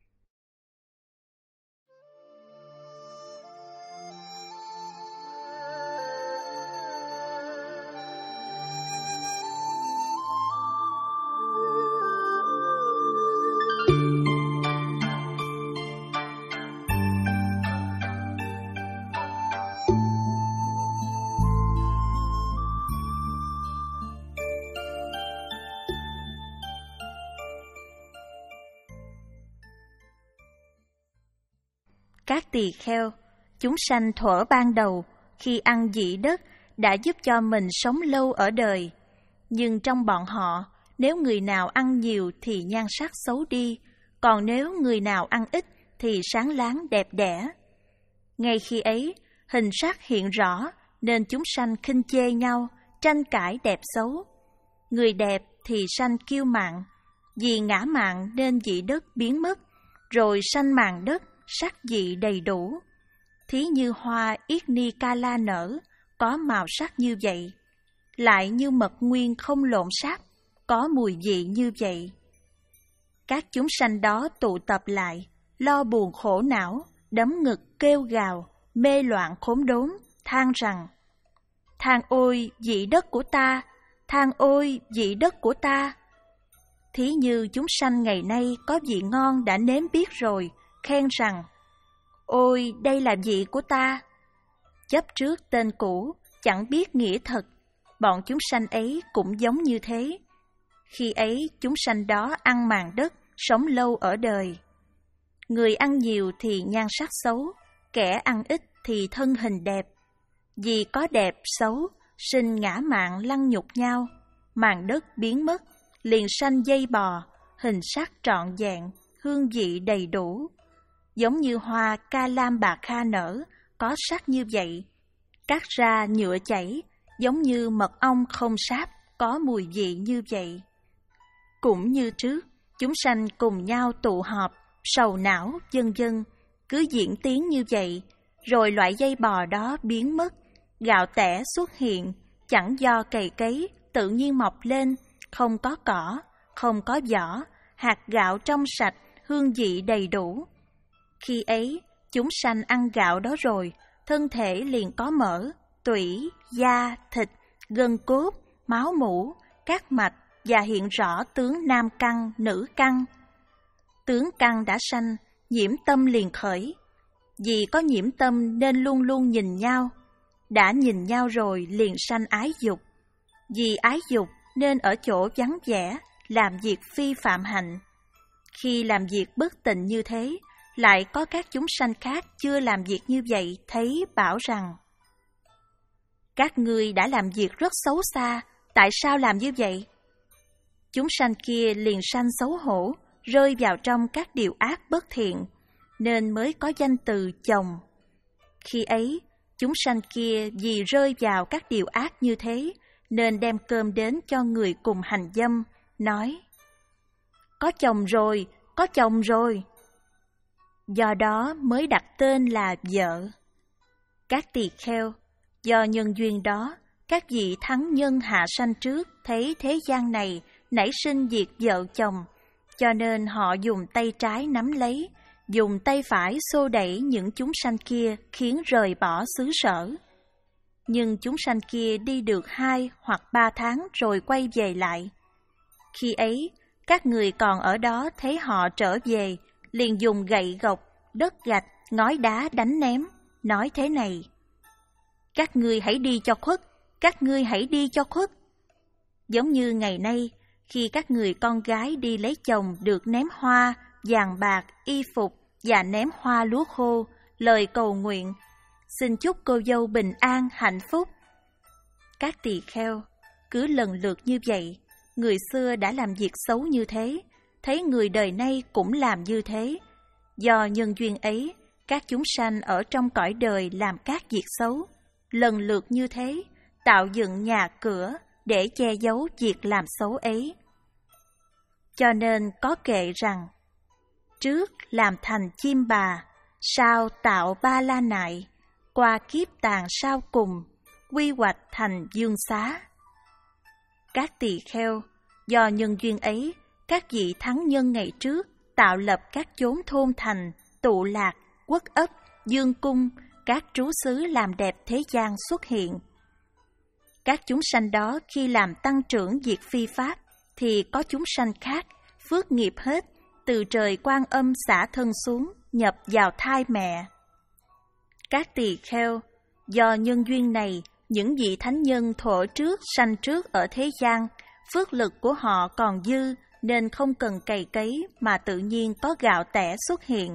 Các tỳ kheo, chúng sanh thuở ban đầu khi ăn dị đất đã giúp cho mình sống lâu ở đời. Nhưng trong bọn họ, nếu người nào ăn nhiều thì nhan sắc xấu đi, còn nếu người nào ăn ít thì sáng láng đẹp đẽ. Ngay khi ấy, hình sắc hiện rõ nên chúng sanh khinh chê nhau, tranh cãi đẹp xấu. Người đẹp thì sanh kiêu mạn, vì ngã mạn nên dị đất biến mất, rồi sanh màng đất, sắc dị đầy đủ. Thí như hoa yết ni ca la nở, có màu sắc như vậy, lại như mật nguyên không lộn sáp, có mùi vị như vậy. Các chúng sanh đó tụ tập lại, lo buồn khổ não, đấm ngực kêu gào, mê loạn khốn đốn, than rằng: than ôi dị đất của ta, than ôi dị đất của ta. Thí như chúng sanh ngày nay có vị ngon đã nếm biết rồi, khen rằng: ôi đây là vị của ta. Chấp trước tên cũ, chẳng biết nghĩa thật, bọn chúng sanh ấy cũng giống như thế. Khi ấy chúng sanh đó ăn màng đất, sống lâu ở đời. Người ăn nhiều thì nhan sắc xấu, kẻ ăn ít thì thân hình đẹp. Vì có đẹp xấu, sinh ngã mạn lăng nhục nhau, màng đất biến mất, liền sanh dây bò, hình sắc trọn vẹn, hương vị đầy đủ. Giống như hoa ca lam bạc kha nở, có sắc như vậy, cắt ra nhựa chảy, giống như mật ong không sáp, có mùi vị như vậy. Cũng như trước, chúng sanh cùng nhau tụ họp, sầu não, vân vân, cứ diễn tiến như vậy, rồi loại dây bò đó biến mất, gạo tẻ xuất hiện, chẳng do cày cấy, tự nhiên mọc lên, không có cỏ, không có vỏ, hạt gạo trong sạch, hương vị đầy đủ. Khi ấy, chúng sanh ăn gạo đó rồi, thân thể liền có mỡ, tủy, da, thịt, gân cốt, máu mủ, các mạch và hiện rõ tướng nam căn, nữ căn. Tướng căn đã sanh, nhiễm tâm liền khởi. Vì có nhiễm tâm nên luôn luôn nhìn nhau. Đã nhìn nhau rồi liền sanh ái dục. Vì ái dục nên ở chỗ vắng vẻ, làm việc phi phạm hạnh. Khi làm việc bất tịnh như thế, lại có các chúng sanh khác chưa làm việc như vậy thấy bảo rằng: các ngươi đã làm việc rất xấu xa, tại sao làm như vậy? chúng sanh kia liền sanh xấu hổ, rơi vào trong các điều ác bất thiện, nên mới có danh từ chồng. Khi ấy, chúng sanh kia vì rơi vào các điều ác như thế, nên đem cơm đến cho người cùng hành dâm, nói: có chồng rồi, có chồng rồi. Do đó mới đặt tên là vợ. Các tỳ kheo, do nhân duyên đó, các vị thắng nhân hạ sanh trước thấy thế gian này nảy sinh việc vợ chồng, cho nên họ dùng tay trái nắm lấy, dùng tay phải xô đẩy những chúng sanh kia khiến rời bỏ xứ sở. Nhưng chúng sanh kia đi được hai hoặc ba tháng rồi quay về lại. Khi ấy, các người còn ở đó thấy họ trở về, liền dùng gậy gộc, đất gạch, ngói đá đánh ném, nói thế này: các ngươi hãy đi cho khuất, các ngươi hãy đi cho khuất. Giống như ngày nay, khi các người con gái đi lấy chồng được ném hoa, vàng bạc, y phục và ném hoa lúa khô, lời cầu nguyện: xin chúc cô dâu bình an, hạnh phúc. Các tỳ kheo, cứ lần lượt như vậy, người xưa đã làm việc xấu như thế, thấy người đời nay cũng làm như thế. Do nhân duyên ấy, các chúng sanh ở trong cõi đời làm các việc xấu, lần lượt như thế, tạo dựng nhà cửa để che giấu việc làm xấu ấy. Cho nên có kệ rằng: trước làm thành chim bà, sau tạo ba la nại, qua kiếp tàn sau cùng, quy hoạch thành dương xá. Các tỳ kheo, do nhân duyên ấy, các vị thắng nhân ngày trước tạo lập các chốn thôn thành, tụ lạc, quốc ấp, dương cung, các trú xứ làm đẹp thế gian xuất hiện. Các chúng sanh đó khi làm tăng trưởng việc phi pháp, thì có chúng sanh khác, phước nghiệp hết, từ trời Quan Âm xả thân xuống, nhập vào thai mẹ. Các tỳ kheo, do nhân duyên này, những vị thánh nhân thuở trước sanh trước ở thế gian, phước lực của họ còn dư, nên không cần cày cấy mà tự nhiên có gạo tẻ xuất hiện.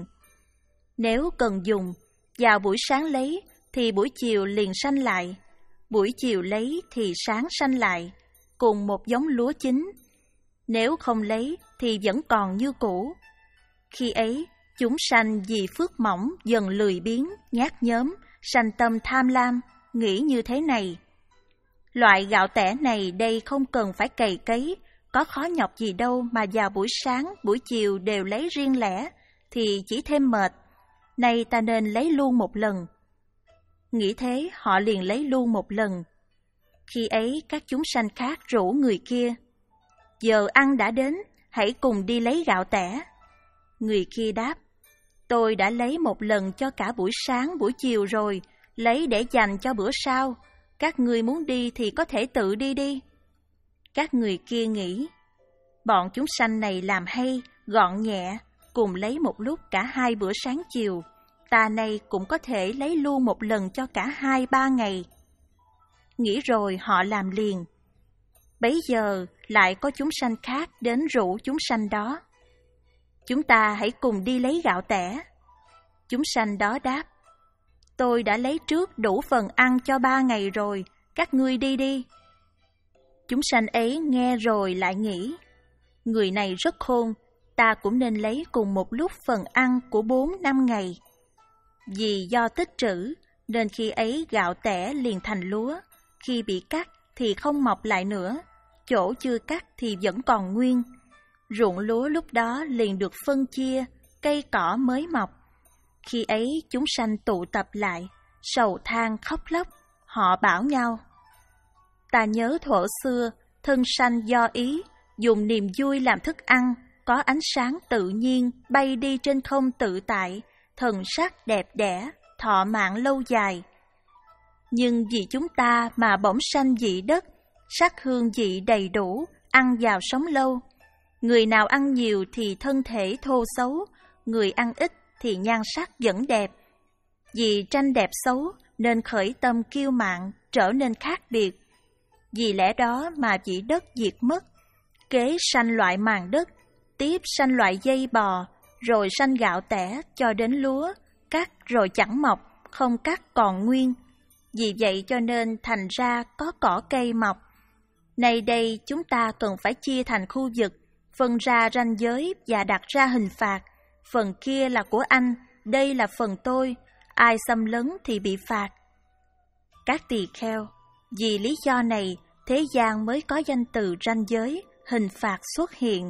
Nếu cần dùng, vào buổi sáng lấy thì buổi chiều liền sanh lại, buổi chiều lấy thì sáng sanh lại, cùng một giống lúa chín. Nếu không lấy thì vẫn còn như cũ. Khi ấy, chúng sanh vì phước mỏng dần lười biếng, nhát nhớm, sanh tâm tham lam, nghĩ như thế này: loại gạo tẻ này đây không cần phải cày cấy, có khó nhọc gì đâu mà vào buổi sáng, buổi chiều đều lấy riêng lẻ, thì chỉ thêm mệt. Nay ta nên lấy luôn một lần. Nghĩ thế, họ liền lấy luôn một lần. Khi ấy, các chúng sanh khác rủ người kia: giờ ăn đã đến, hãy cùng đi lấy gạo tẻ. Người kia đáp: tôi đã lấy một lần cho cả buổi sáng, buổi chiều rồi, lấy để dành cho bữa sau. Các ngươi muốn đi thì có thể tự đi đi. Các người kia nghĩ: bọn chúng sanh này làm hay, gọn nhẹ, cùng lấy một lúc cả hai bữa sáng chiều. Ta nay cũng có thể lấy luôn một lần cho cả hai ba ngày. Nghĩ rồi họ làm liền. Bấy giờ lại có chúng sanh khác đến rủ chúng sanh đó: chúng ta hãy cùng đi lấy gạo tẻ. Chúng sanh đó đáp: tôi đã lấy trước đủ phần ăn cho ba ngày rồi, các ngươi đi đi. Chúng sanh ấy nghe rồi lại nghĩ: người này rất khôn, ta cũng nên lấy cùng một lúc phần ăn của bốn năm ngày. Vì do tích trữ, nên khi ấy gạo tẻ liền thành lúa, khi bị cắt thì không mọc lại nữa, chỗ chưa cắt thì vẫn còn nguyên. Ruộng lúa lúc đó liền được phân chia, cây cỏ mới mọc. Khi ấy chúng sanh tụ tập lại, sầu than khóc lóc, họ bảo nhau: ta nhớ thuở xưa, thân sanh do ý, dùng niềm vui làm thức ăn, có ánh sáng tự nhiên, bay đi trên không tự tại, thần sắc đẹp đẽ, thọ mạng lâu dài. Nhưng vì chúng ta mà bỗng sanh dị đất, sắc hương vị đầy đủ, ăn vào sống lâu. Người nào ăn nhiều thì thân thể thô xấu, người ăn ít thì nhan sắc vẫn đẹp. Vì tranh đẹp xấu nên khởi tâm kiêu mạn, trở nên khác biệt. Vì lẽ đó mà vị đất diệt mất, kế sanh loại màng đất, tiếp sanh loại dây bò, rồi sanh gạo tẻ cho đến lúa, cắt rồi chẳng mọc, không cắt còn nguyên. Vì vậy cho nên thành ra có cỏ cây mọc. Nay đây chúng ta cần phải chia thành khu vực, phân ra ranh giới và đặt ra hình phạt. Phần kia là của anh, đây là phần tôi, ai xâm lấn thì bị phạt. Các tỳ kheo, vì lý do này, thế gian mới có danh từ ranh giới, hình phạt xuất hiện.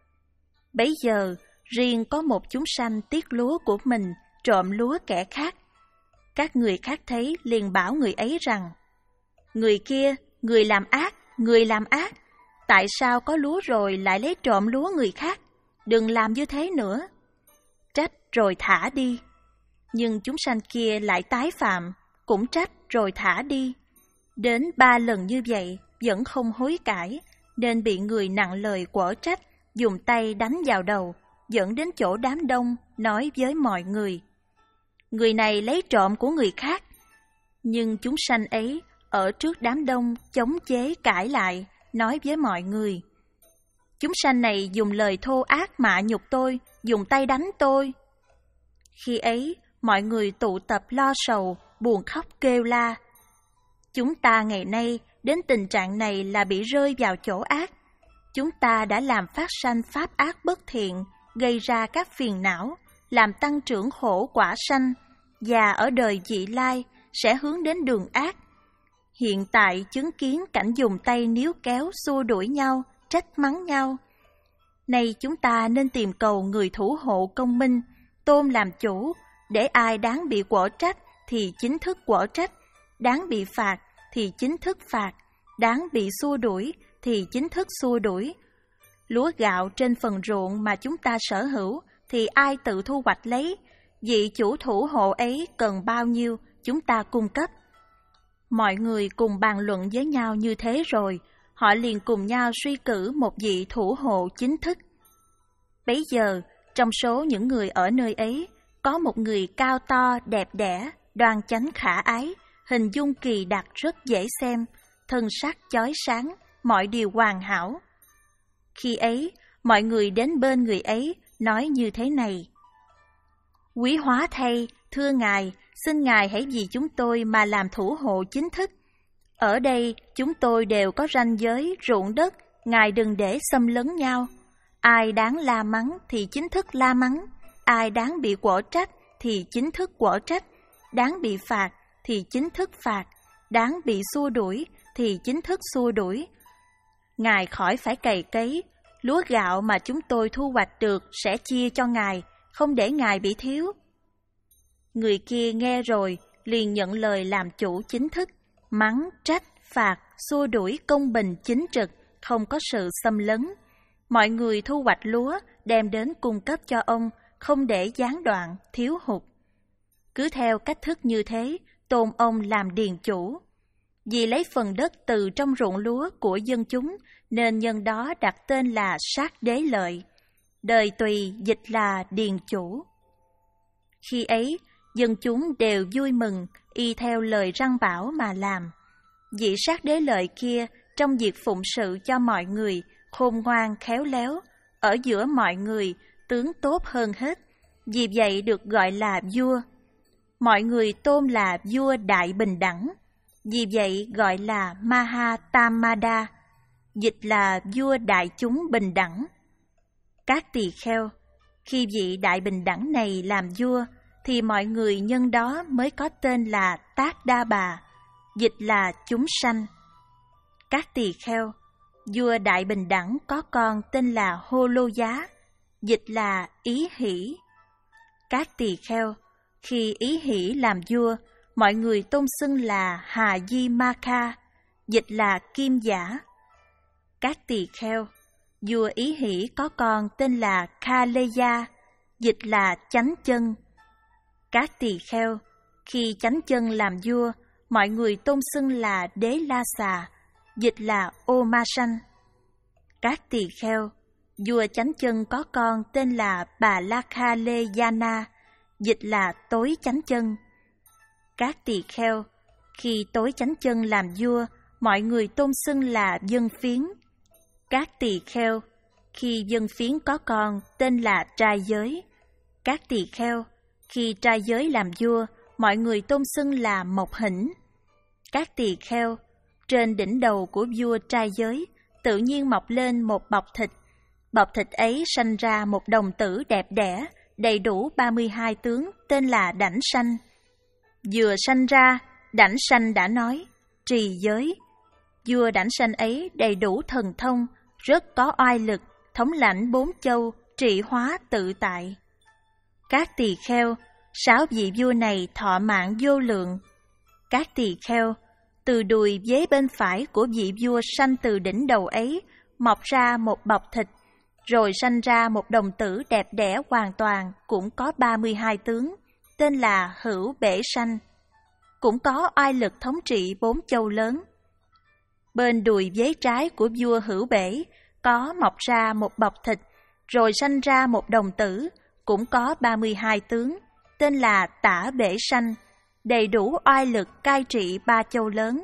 Bấy giờ, riêng có một chúng sanh tiếc lúa của mình, trộm lúa kẻ khác. Các người khác thấy liền bảo người ấy rằng, người kia, người làm ác, người làm ác, tại sao có lúa rồi lại lấy trộm lúa người khác? Đừng làm như thế nữa. Trách rồi thả đi. Nhưng chúng sanh kia lại tái phạm, cũng trách rồi thả đi. Đến ba lần như vậy, vẫn không hối cải, nên bị người nặng lời quở trách, dùng tay đánh vào đầu, dẫn đến chỗ đám đông, nói với mọi người. Người này lấy trộm của người khác. Nhưng chúng sanh ấy, ở trước đám đông, chống chế cãi lại, nói với mọi người. Chúng sanh này dùng lời thô ác mạ nhục tôi, dùng tay đánh tôi. Khi ấy, mọi người tụ tập lo sầu, buồn khóc kêu la. Chúng ta ngày nay đến tình trạng này là bị rơi vào chỗ ác. Chúng ta đã làm phát sanh pháp ác bất thiện, gây ra các phiền não, làm tăng trưởng khổ quả sanh, và ở đời vị lai sẽ hướng đến đường ác. Hiện tại chứng kiến cảnh dùng tay níu kéo xua đuổi nhau, trách mắng nhau. Nay chúng ta nên tìm cầu người thủ hộ công minh, tôn làm chủ, để ai đáng bị quở trách thì chính thức quở trách, đáng bị phạt thì chính thức phạt, đáng bị xua đuổi thì chính thức xua đuổi. Lúa gạo trên phần ruộng mà chúng ta sở hữu thì ai tự thu hoạch lấy, vị chủ thủ hộ ấy cần bao nhiêu chúng ta cung cấp. Mọi người cùng bàn luận với nhau như thế rồi, họ liền cùng nhau suy cử một vị thủ hộ chính thức. Bấy giờ, trong số những người ở nơi ấy, có một người cao to, đẹp đẽ, đoan chánh khả ái, hình dung kỳ đặc rất dễ xem, thân sắc chói sáng, mọi điều hoàn hảo. Khi ấy, mọi người đến bên người ấy, nói như thế này. Quý hóa thay, thưa Ngài, xin Ngài hãy vì chúng tôi mà làm thủ hộ chính thức. Ở đây, chúng tôi đều có ranh giới, ruộng đất, Ngài đừng để xâm lấn nhau. Ai đáng la mắng thì chính thức la mắng, ai đáng bị quở trách thì chính thức quở trách, đáng bị phạt thì chính thức phạt, đáng bị xua đuổi thì chính thức xua đuổi. Ngài khỏi phải cày cấy, lúa gạo mà chúng tôi thu hoạch được sẽ chia cho Ngài, không để Ngài bị thiếu. Người kia nghe rồi, liền nhận lời làm chủ chính thức, mắng, trách, phạt, xua đuổi công bình chính trực, không có sự xâm lấn. Mọi người thu hoạch lúa, đem đến cung cấp cho ông, không để gián đoạn, thiếu hụt. Cứ theo cách thức như thế, tôn ông làm điền chủ. Vì lấy phần đất từ trong ruộng lúa của dân chúng, nên nhân đó đặt tên là Sát Đế Lợi. Đời Tùy dịch là điền chủ. Khi ấy, dân chúng đều vui mừng, y theo lời răn bảo mà làm. Vị Sát Đế Lợi kia, trong việc phụng sự cho mọi người, khôn ngoan khéo léo, ở giữa mọi người, tướng tốt hơn hết, vì vậy được gọi là vua. Mọi người tôn là vua đại bình đẳng, vì vậy gọi là Mahatamada, dịch là vua đại chúng bình đẳng. Các tỳ kheo, khi vị đại bình đẳng này làm vua, thì mọi người nhân đó mới có tên là Tác Đa Bà, dịch là chúng sanh. Các tỳ kheo, vua đại bình đẳng có con tên là Hô Lô Giá, dịch là ý hỷ. Các tỳ kheo, khi ý hỷ làm vua, mọi người tôn xưng là Hà Di Ma Kha, dịch là kim giả. Các tỳ kheo, vua ý hỷ có con tên là Kha Lê Gia, dịch là chánh chân. Các tỳ kheo, khi chánh chân làm vua, mọi người tôn xưng là Đế La Xà, dịch là ô ma sanh. Các tỳ kheo, vua chánh chân có con tên là Bà La Kha Lê Gia Na, dịch là tối chánh chân. Các tỳ kheo, khi tối chánh chân làm vua, mọi người tôn xưng là Dân Phiến. Các tỳ kheo, khi Dân Phiến có con tên là Trai Giới. Các tỳ kheo, khi Trai Giới làm vua, mọi người tôn xưng là Mộc Hĩnh. Các tỳ kheo, trên đỉnh đầu của vua trai giới tự nhiên mọc lên một bọc thịt. Bọc thịt ấy sanh ra một đồng tử đẹp đẽ, đầy đủ ba mươi hai tướng, tên là Đảnh Sanh. Vừa sanh ra, Đảnh Sanh đã nói, trì giới. Vua Đảnh Sanh ấy đầy đủ thần thông, rất có oai lực, thống lãnh bốn châu, trị hóa tự tại. Các tỳ kheo, sáu vị vua này thọ mạng vô lượng. Các tỳ kheo, từ đùi vế bên phải của vị vua sanh từ đỉnh đầu ấy, mọc ra một bọc thịt, rồi sanh ra một đồng tử đẹp đẽ hoàn toàn, cũng có ba mươi hai tướng, tên là Hữu Bể Sanh, cũng có oai lực thống trị bốn châu lớn. Bên đùi vế trái của vua Hữu Bể có mọc ra một bọc thịt, rồi sanh ra một đồng tử, cũng có ba mươi hai tướng, tên là Tả Bể Sanh, đầy đủ oai lực cai trị ba châu lớn.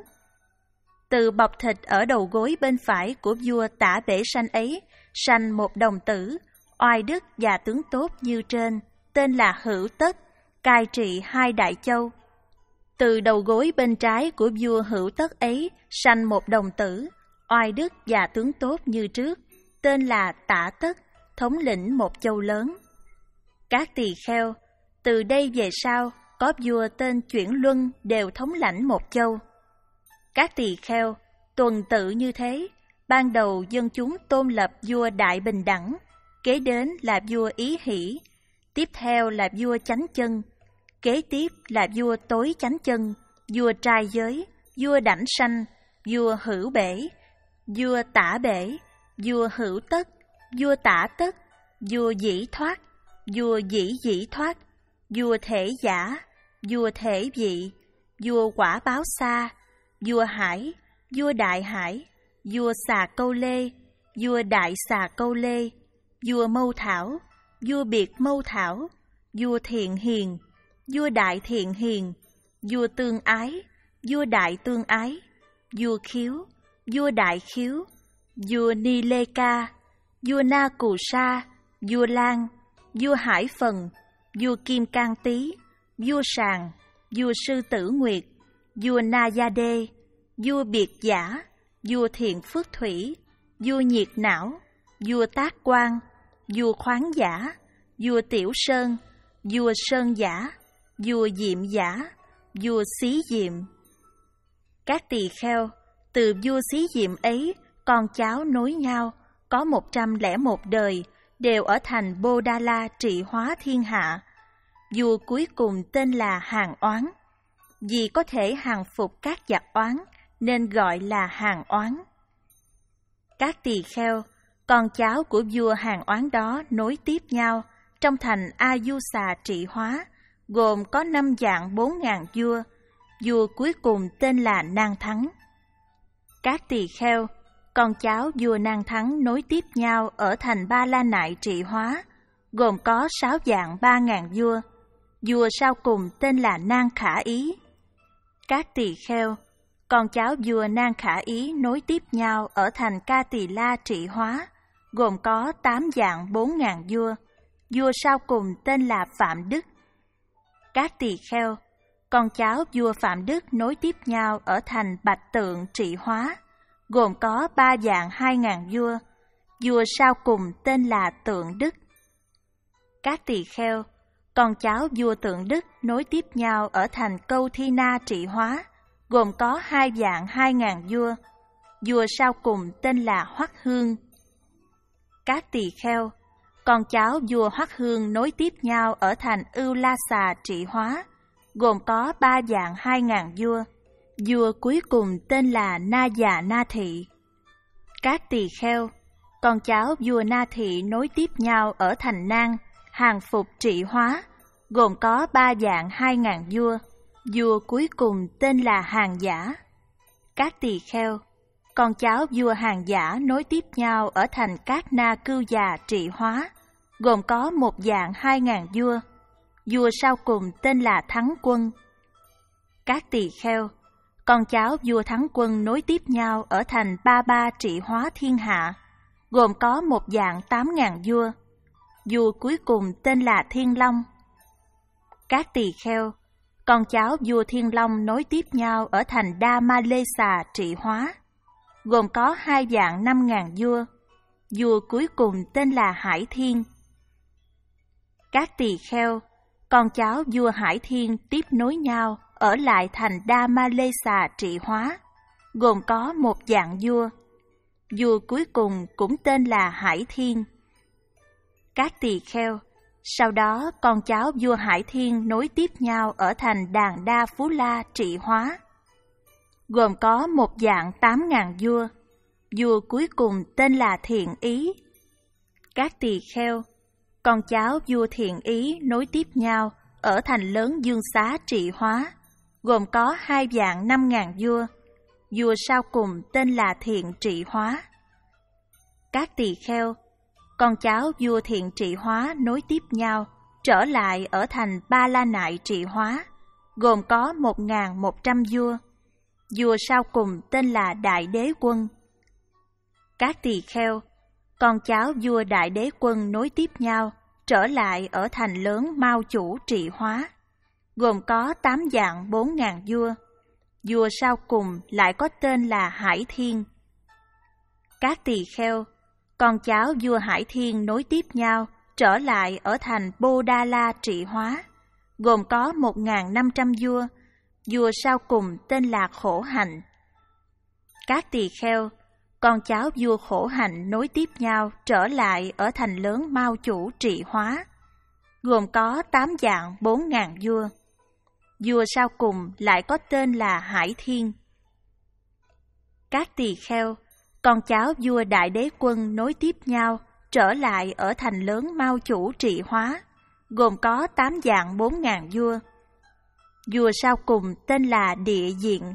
Từ bọc thịt ở đầu gối bên phải của vua Tả Bể Sanh ấy, sanh một đồng tử, oai đức và tướng tốt như trên, tên là Hữu Tất, cai trị hai đại châu. Từ đầu gối bên trái của vua Hữu Tất ấy, sanh một đồng tử, oai đức và tướng tốt như trước, tên là Tả Tất, thống lĩnh một châu lớn. Các tỳ kheo, từ đây về sau, có vua tên Chuyển Luân đều thống lãnh một châu. Các tỳ kheo, tuần tự như thế, ban đầu dân chúng tôn lập vua Đại Bình Đẳng, kế đến là vua Ý Hỷ, tiếp theo là vua Chánh Chân, kế tiếp là vua Tối Chánh Chân, vua Trai Giới, vua Đảnh Sanh, vua Hữu Bể, vua Tả Bể, vua Hữu Tất, vua Tả Tất, vua Dĩ Thoát, vua Dĩ Dĩ Thoát, vua Thể Giả, vua Thể Vị, vua Quả Báo Xa, vua Hải, vua Đại Hải, vua Xà Câu Lê, vua Đại Xà Câu Lê, vua Mâu Thảo, vua Biệt Mâu Thảo, vua Thiện Hiền, vua Đại Thiện Hiền, vua Tương Ái, vua Đại Tương Ái, vua Khiếu, vua Đại Khiếu, vua Ni Lê Ca, vua Na Cù Sa, vua Lan, vua Hải Phần, vua Kim Cang Tý, vua Sàng, vua Sư Tử Nguyệt, vua Na Gia Đê, vua Biệt Giả, vua Thiện Phước Thủy, vua Nhiệt Não, vua Tác Quan, vua Khoáng Giả, vua Tiểu Sơn, vua Sơn Giả, vua Diệm Giả, vua Xí Diệm. Các tỳ kheo, từ vua Xí Diệm ấy, con cháu nối nhau, có một trăm lẻ một đời, đều ở thành Bô Đa La trị hóa thiên hạ. Vua cuối cùng tên là Hàng Oán, vì có thể hàng phục các giặc oán, nên gọi là Hàng Oán. Các tỳ kheo, con cháu của vua Hàng Oán đó nối tiếp nhau, trong thành A Du Xà trị hóa, gồm có năm vạn bốn ngàn vua, vua cuối cùng tên là Nan Thắng. Các tỳ kheo, con cháu vua Nan Thắng nối tiếp nhau ở thành Ba La Nại trị hóa, gồm có sáu vạn ba ngàn vua, vua sau cùng tên là Nan Khả Ý. Các tỳ kheo, con cháu vua Nan Khả Ý nối tiếp nhau ở thành Ca Tỳ La trị hóa, gồm có tám vạn bốn ngàn vua, vua sau cùng tên là Phạm Đức. Các tỳ kheo, con cháu vua Phạm Đức nối tiếp nhau ở thành Bạch Tượng trị hóa, gồm có ba vạn hai ngàn vua, vua sau cùng tên là Tượng Đức. Các tỳ kheo, con cháu vua Tượng Đức nối tiếp nhau ở thành Câu Thi Na trị hóa, gồm có hai vạn hai ngàn vua, vua sau cùng tên là Hoắc Hương. Các tỳ kheo, con cháu vua Hoắc Hương nối tiếp nhau ở thành Ưu La Xà trị hóa, gồm có ba vạn hai ngàn vua, vua cuối cùng tên là Na Già Na Thị. Các tỳ kheo, con cháu vua Na Thị nối tiếp nhau ở thành Nan, hàng phục trị hóa, gồm có ba vạn hai ngàn vua, vua cuối cùng tên là Hàng Giả. Các tỳ kheo, con cháu vua Hàng Giả nối tiếp nhau ở thành Cát Na Cưu Già trị hóa, gồm có một vạn hai ngàn vua, vua sau cùng tên là Thắng Quân. Các tỳ kheo, con cháu vua Thắng Quân nối tiếp nhau ở thành Ba Ba trị hóa thiên hạ, gồm có một vạn tám ngàn vua, vua cuối cùng tên là Thiên Long. Các tỳ kheo, con cháu vua Thiên Long nối tiếp nhau ở thành Đa Ma Lê Xà trị hóa, gồm có hai vạn năm ngàn vua. Vua cuối cùng tên là Hải Thiên. Các tỳ kheo, con cháu vua Hải Thiên tiếp nối nhau ở lại thành Đa Ma Lê Xà trị hóa, gồm có một vạn vua. Vua cuối cùng cũng tên là Hải Thiên. Các tỳ kheo, sau đó con cháu vua Hải Thiên nối tiếp nhau ở thành Đàn Đa Phú La trị hóa, gồm có một vạn tám ngàn vua. Vua cuối cùng tên là Thiện Ý. Các tỳ kheo, con cháu vua Thiện Ý nối tiếp nhau ở thành lớn Dương Xá trị hóa, gồm có hai vạn năm ngàn vua. Vua sau cùng tên là Thiện trị hóa. Các tỳ kheo, con cháu vua Thiện trị hóa nối tiếp nhau trở lại ở thành Ba La Nại trị hóa, gồm có một ngàn một trăm vua. Vua sau cùng tên là Đại Đế Quân. Các tỳ kheo, con cháu vua Đại Đế Quân nối tiếp nhau trở lại ở thành lớn Mao Chủ trị hóa, gồm có tám vạn bốn ngàn vua. Vua sau cùng lại có tên là Hải Thiên. Các tỳ kheo, con cháu vua Hải Thiên nối tiếp nhau trở lại ở thành Bô Đa La trị hóa, gồm có một ngàn năm trăm vua. Vua sau cùng tên là Khổ Hạnh. Các tỳ kheo, con cháu vua Khổ Hạnh nối tiếp nhau trở lại ở thành lớn Mao Chủ trị hóa, gồm có tám vạn bốn ngàn vua. Vua sau cùng lại có tên là Hải Thiên. Các tỳ kheo, con cháu vua Đại Đế Quân nối tiếp nhau trở lại ở thành lớn Mao Chủ trị hóa, gồm có tám vạn bốn ngàn vua. Vua sau cùng tên là Địa Diện.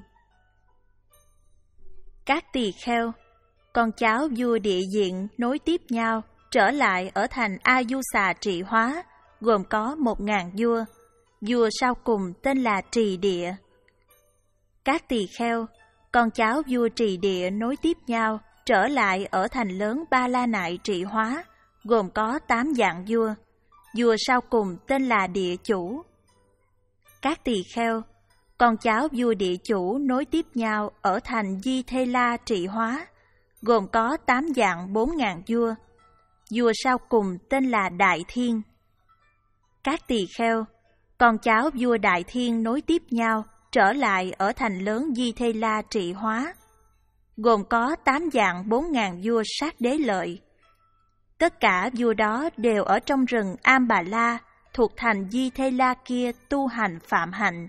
Các tỳ kheo, con cháu vua Địa Diện nối tiếp nhau trở lại ở thành A Du Xà trị hóa, gồm có một ngàn vua. Vua sau cùng tên là Trì Địa. Các tỳ kheo, con cháu vua Trì Địa nối tiếp nhau trở lại ở thành lớn Ba La Nại trị hóa, gồm có tám vạn vua. Vua sau cùng tên là Địa Chủ. Các tỳ kheo, con cháu vua Địa Chủ nối tiếp nhau ở thành Di Thê La trị hóa, gồm có tám vạn bốn ngàn vua. Vua sau cùng tên là Đại Thiên. Các tỳ kheo, con cháu vua Đại Thiên nối tiếp nhau trở lại ở thành lớn Di Thê La trị hóa, gồm có tám vạn bốn ngàn vua sát đế lợi. Tất cả vua đó đều ở trong rừng Am Bà La thuộc thành Di Thê La kia tu hành phạm hạnh.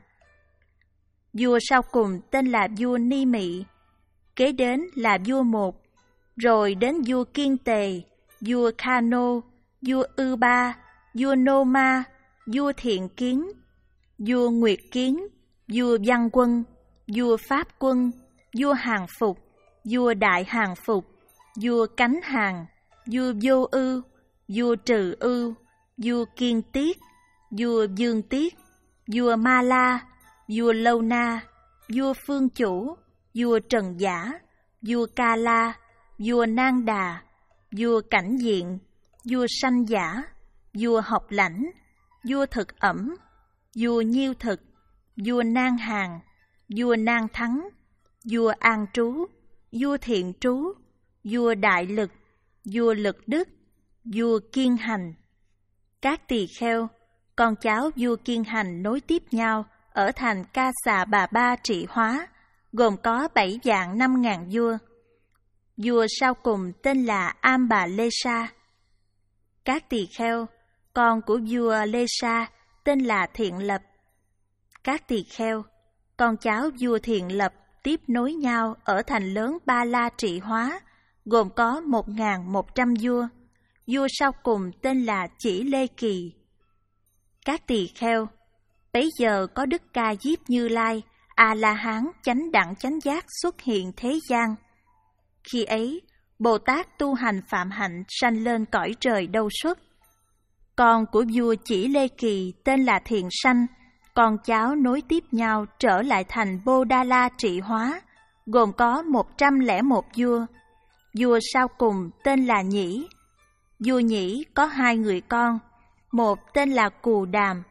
Vua sau cùng tên là vua Ni Mị, kế đến là vua Một, rồi đến vua Kiên Tề, vua Kha Nô, vua Ư Ba, vua Nô Ma, vua Thiện Kiến, vua Nguyệt Kiến, vua Văn Quân, vua Pháp Quân, vua Hàng Phục, vua Đại Hàng Phục, vua Cánh Hàng, vua Vô Ư, vua Trừ Ư, vua Kiên Tiết, vua Dương Tiết, vua Ma La, vua Lâu Na, vua Phương Chủ, vua Trần Giả, vua Ca La, vua Nang Đà, vua Cảnh Diện, vua Sanh Giả, vua Học Lãnh, vua Thực Ẩm, vua Nhiêu Thực, vua Nang Hàng, vua Nang Thắng, vua An Trú, vua Thiện Trú, vua Đại Lực, vua Lực Đức, vua Kiên Hành. Các tỳ kheo, con cháu vua Kiên Hành nối tiếp nhau ở thành Ca Xà Bà Ba trị hóa, gồm có bảy vạn năm ngàn vua. Vua sau cùng tên là Am Bà Lê Sa. Các tỳ kheo, con của vua Lê Sa tên là Thiện Lập. Các tỳ kheo, con cháu vua Thiện Lập tiếp nối nhau ở thành lớn Ba La trị hóa, gồm có một ngàn một trăm vua. Vua sau cùng tên là Chỉ Lê Kỳ. Các tỳ kheo, bấy giờ có Đức Ca Diếp Như Lai, A-la-hán chánh đẳng chánh giác xuất hiện thế gian. Khi ấy, Bồ Tát tu hành phạm hạnh sanh lên cõi trời Đâu Xuất. Con của vua Chỉ Lê Kỳ tên là Thiện Sanh, con cháu nối tiếp nhau trở lại thành Bô Đa La trị hóa, gồm có một trăm lẻ một vua. Vua sau cùng tên là Nhĩ. Vua Nhĩ có hai người con, một tên là Cù Đàm,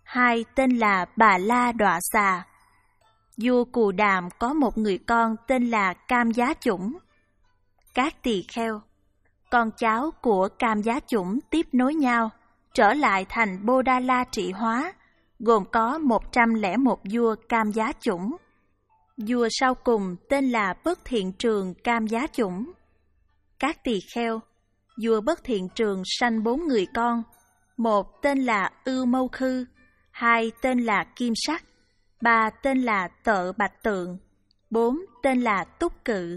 hai tên là Bà La Đọa Xà. Vua Cù Đàm có một người con tên là Cam Giá Chủng. Các tỳ kheo, con cháu của Cam Giá Chủng tiếp nối nhau, trở lại thành Bô Đa La trị hóa, gồm có một trăm lẻ một vua Cam Giá Chủng. Vua sau cùng tên là Bất Thiện Trường Cam Giá Chủng. Các tỳ kheo, vua Bất Thiện Trường sanh bốn người con, một tên là Ưu Mâu Khư, hai tên là Kim Sắc, ba tên là Tợ Bạch Tượng, bốn tên là Túc Cự.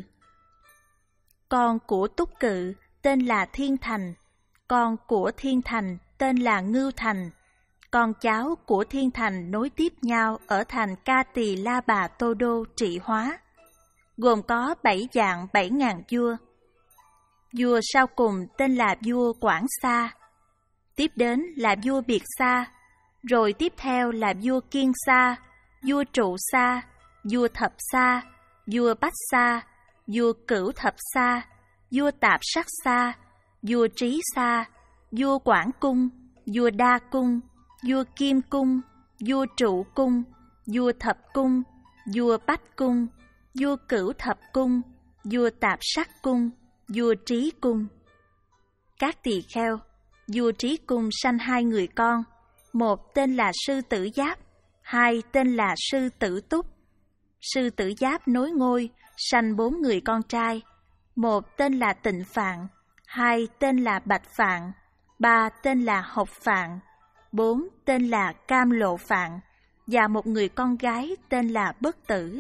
Con của Túc Cự tên là Thiên Thành, con của Thiên Thành tên là Ngưu Thành. Con cháu của Thiên Thành nối tiếp nhau ở thành Ca Tỳ La Bà Tô Đô trị hóa, gồm có bảy vạn bảy ngàn vua. Vua sau cùng tên là vua Quảng Sa, tiếp đến là vua Biệt Sa, rồi tiếp theo là vua Kiên Sa, vua Trụ Sa, vua Thập Sa, vua Bách Sa, vua Cửu Thập Sa, vua Tạp Sắc Sa, vua Trí Sa, vua Quảng Cung, vua Đa Cung, vua Kim Cung, vua Trụ Cung, vua Thập Cung, vua Bách Cung, vua Cửu Thập Cung, vua Tạp Sắc Cung, vua Trí Cung. Các tỳ kheo, vua Trí Cung sanh hai người con, một tên là Sư Tử Giáp, hai tên là Sư Tử Túc. Sư Tử Giáp nối ngôi, sanh bốn người con trai, một tên là Tịnh Phạn, hai tên là Bạch Phạn, ba tên là Học Phạn, bốn tên là Cam Lộ Phạn, và một người con gái tên là Bất Tử.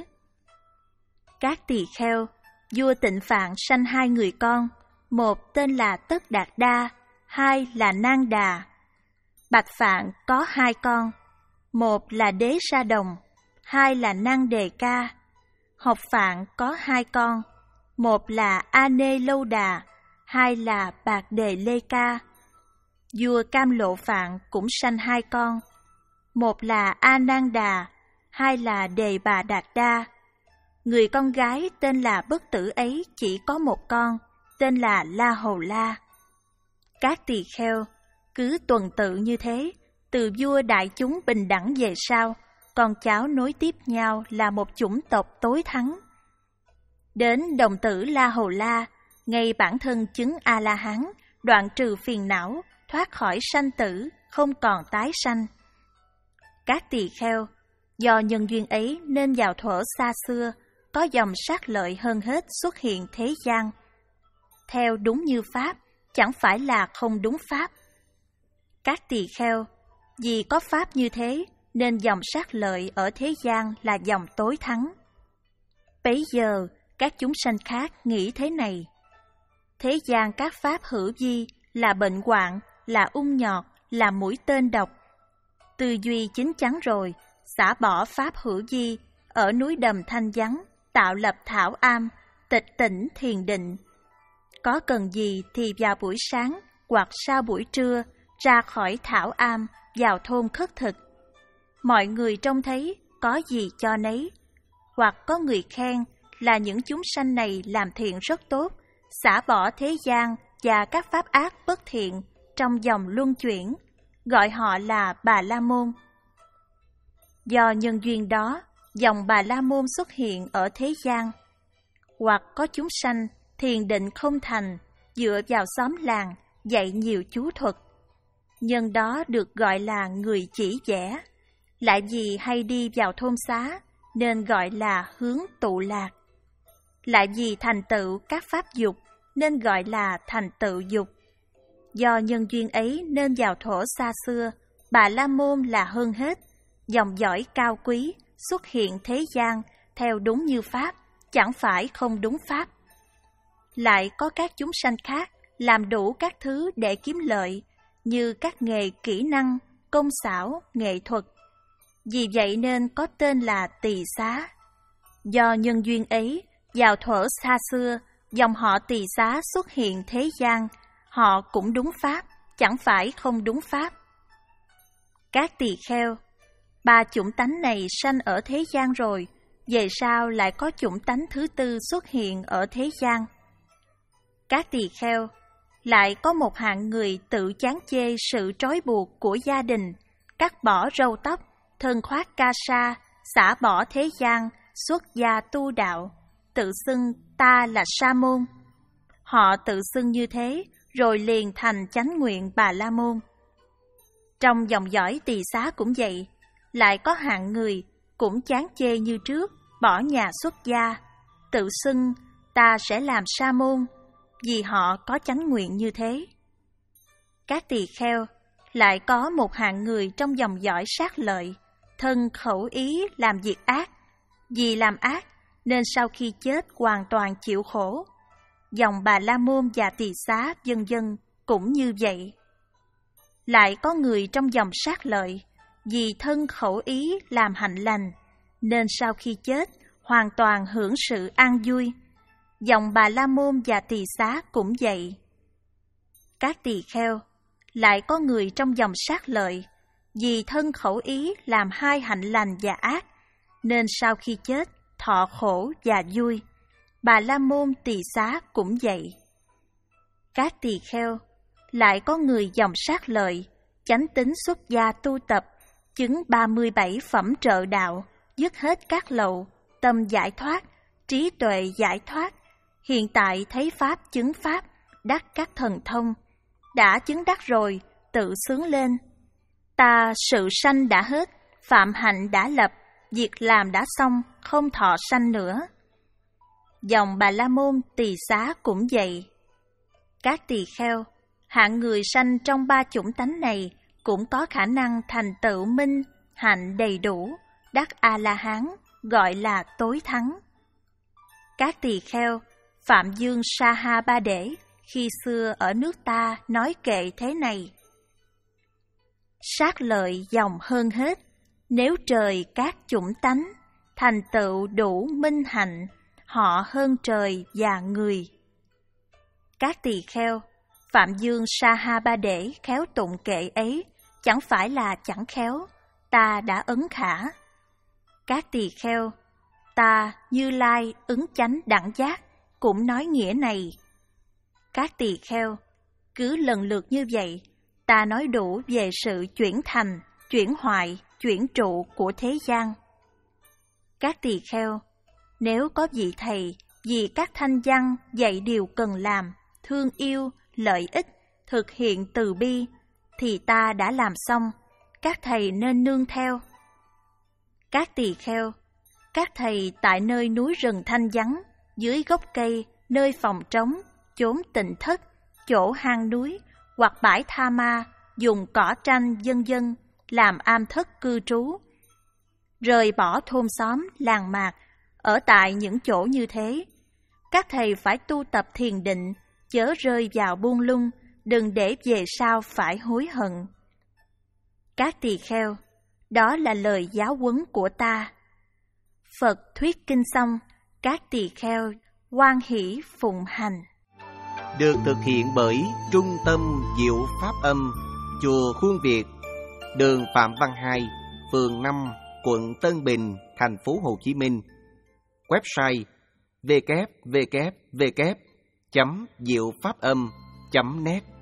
Các tỳ kheo, vua Tịnh Phạn sanh hai người con, một tên là Tất Đạt Đa, hai là Nang Đà. Bạch Phạn có hai con, một là Đế Sa Đồng, hai là Năng Đề Ca. Học Phạn có hai con, một là A Nê Lâu Đà, hai là Bạc Đề Lê Ca. Vua Cam Lộ Phạn cũng sanh hai con, một là A Nan Đà, hai là Đề Bà Đạt Đa. Người con gái tên là Bất Tử ấy chỉ có một con, tên là La Hầu La. Các tỳ kheo, cứ tuần tự như thế, từ vua đại chúng bình đẳng về sau, con cháu nối tiếp nhau là một chủng tộc tối thắng. Đến đồng tử La Hầu La, ngay bản thân chứng A-la-hán, đoạn trừ phiền não, thoát khỏi sanh tử, không còn tái sanh. Các tỳ kheo, do nhân duyên ấy nên vào thuở xa xưa, có dòng sát lợi hơn hết xuất hiện thế gian. Theo đúng như Pháp, chẳng phải là không đúng Pháp. Các tỳ kheo, vì có Pháp như thế, nên dòng sát lợi ở thế gian là dòng tối thắng. Bấy giờ, các chúng sanh khác nghĩ thế này: thế gian các Pháp hữu vi là bệnh hoạn, là ung nhọt, là mũi tên độc. Tư duy chín chắn rồi, xả bỏ Pháp hữu vi, ở núi đầm thanh vắng, tạo lập thảo am, tịch tỉnh thiền định. Có cần gì thì vào buổi sáng hoặc sau buổi trưa, ra khỏi thảo am, vào thôn khất thực. Mọi người trông thấy, có gì cho nấy. Hoặc có người khen là những chúng sanh này làm thiện rất tốt, xả bỏ thế gian và các pháp ác bất thiện trong dòng luân chuyển, gọi họ là Bà La Môn. Do nhân duyên đó, dòng Bà La Môn xuất hiện ở thế gian. Hoặc có chúng sanh thiền định không thành, dựa vào xóm làng, dạy nhiều chú thuật. Nhân đó được gọi là người chỉ vẽ. Lại vì hay đi vào thôn xá, nên gọi là hướng tụ lạc. Lại vì thành tựu các pháp dục, nên gọi là thành tựu dục. Do nhân duyên ấy nên vào thuở xa xưa, Bà La Môn là hơn hết, dòng dõi cao quý, xuất hiện thế gian, theo đúng như Pháp, chẳng phải không đúng Pháp. Lại có các chúng sanh khác, làm đủ các thứ để kiếm lợi, như các nghề kỹ năng, công xảo, nghệ thuật. Vì vậy nên có tên là tỳ xá. Do nhân duyên ấy, vào thuở xa xưa, dòng họ tỳ xá xuất hiện thế gian, họ cũng đúng Pháp, chẳng phải không đúng Pháp. Các tỳ kheo, ba chủng tánh này sanh ở thế gian rồi, về sau lại có chủng tánh thứ tư xuất hiện ở thế gian. Các tỳ kheo, lại có một hạng người tự chán chê sự trói buộc của gia đình, cắt bỏ râu tóc, thân khoác ca sa, xả bỏ thế gian, xuất gia tu đạo, tự xưng ta là Sa môn. Họ tự xưng như thế, rồi liền thành chánh nguyện Bà La môn. Trong dòng dõi tỳ xá cũng vậy, lại có hạng người cũng chán chê như trước, bỏ nhà xuất gia, tự xưng ta sẽ làm sa môn, vì họ có chánh nguyện như thế. Các tỳ kheo, lại có một hạng người trong dòng dõi sát lợi, thân khẩu ý làm việc ác, vì làm ác nên sau khi chết hoàn toàn chịu khổ. Dòng Bà La môn và tỳ xá vân vân cũng như vậy. Lại có người trong dòng sát lợi, vì thân khẩu ý làm hạnh lành, nên sau khi chết hoàn toàn hưởng sự an vui. Dòng Bà La môn và tỳ xá cũng vậy. Các tỳ kheo, lại có người trong dòng sát lợi, vì thân khẩu ý làm hai hạnh lành và ác, nên sau khi chết thọ khổ và vui. Bà La môn tỳ xá cũng vậy. Các tỳ kheo, lại có người dòng sát lợi, chánh tín xuất gia tu tập, chứng ba mươi bảy phẩm trợ đạo, dứt hết các lậu, tâm giải thoát, trí tuệ giải thoát, hiện tại thấy pháp chứng pháp, đắc các thần thông, đã chứng đắc rồi, tự sướng lên. Ta sự sanh đã hết, phạm hạnh đã lập, việc làm đã xong, không thọ sanh nữa. Dòng Bà La môn tỳ xá cũng vậy. Các tỳ kheo, hạng người sanh trong ba chủng tánh này cũng có khả năng thành tựu minh, hạnh đầy đủ, đắc A-la-hán, gọi là tối thắng. Các tỳ kheo, Phạm Dương Sa Ha Ba Đễ khi xưa ở nước ta nói kệ thế này: sát lợi dòng hơn hết, nếu trời các chủng tánh, thành tựu đủ minh hạnh, họ hơn trời và người. Các tỳ kheo, Phạm Dương Sa Ha Ba Đễ khéo tụng kệ ấy, chẳng phải là chẳng khéo, ta đã ấn khả. Các tỳ kheo, ta Như Lai ứng chánh đẳng giác cũng nói nghĩa này. Các tỳ kheo, cứ lần lượt như vậy, ta nói đủ về sự chuyển thành, chuyển hoại, chuyển trụ của thế gian. Các tỳ kheo, nếu có vị thầy vì các thanh văn dạy điều cần làm, thương yêu, lợi ích, thực hiện từ bi, thì ta đã làm xong, các thầy nên nương theo. Các tỳ kheo, các thầy tại nơi núi rừng thanh vắng, dưới gốc cây, nơi phòng trống, chốn tịnh thất, chỗ hang núi, hoặc bãi tha ma, dùng cỏ tranh vân vân làm am thất cư trú. Rời bỏ thôn xóm, làng mạc, ở tại những chỗ như thế. Các thầy phải tu tập thiền định, chớ rơi vào buông lung, đừng để về sau phải hối hận. Các tỳ kheo, đó là lời giáo huấn của ta. Phật thuyết kinh xong, các tỳ kheo hoan hỷ phụng hành. Được thực hiện bởi Trung tâm Diệu Pháp Âm, Chùa Khuôn Việt, đường Phạm Văn Hai, phường năm, quận Tân Bình, thành phố Hồ Chí Minh. Website w w w chấm diệu pháp âm chấm net.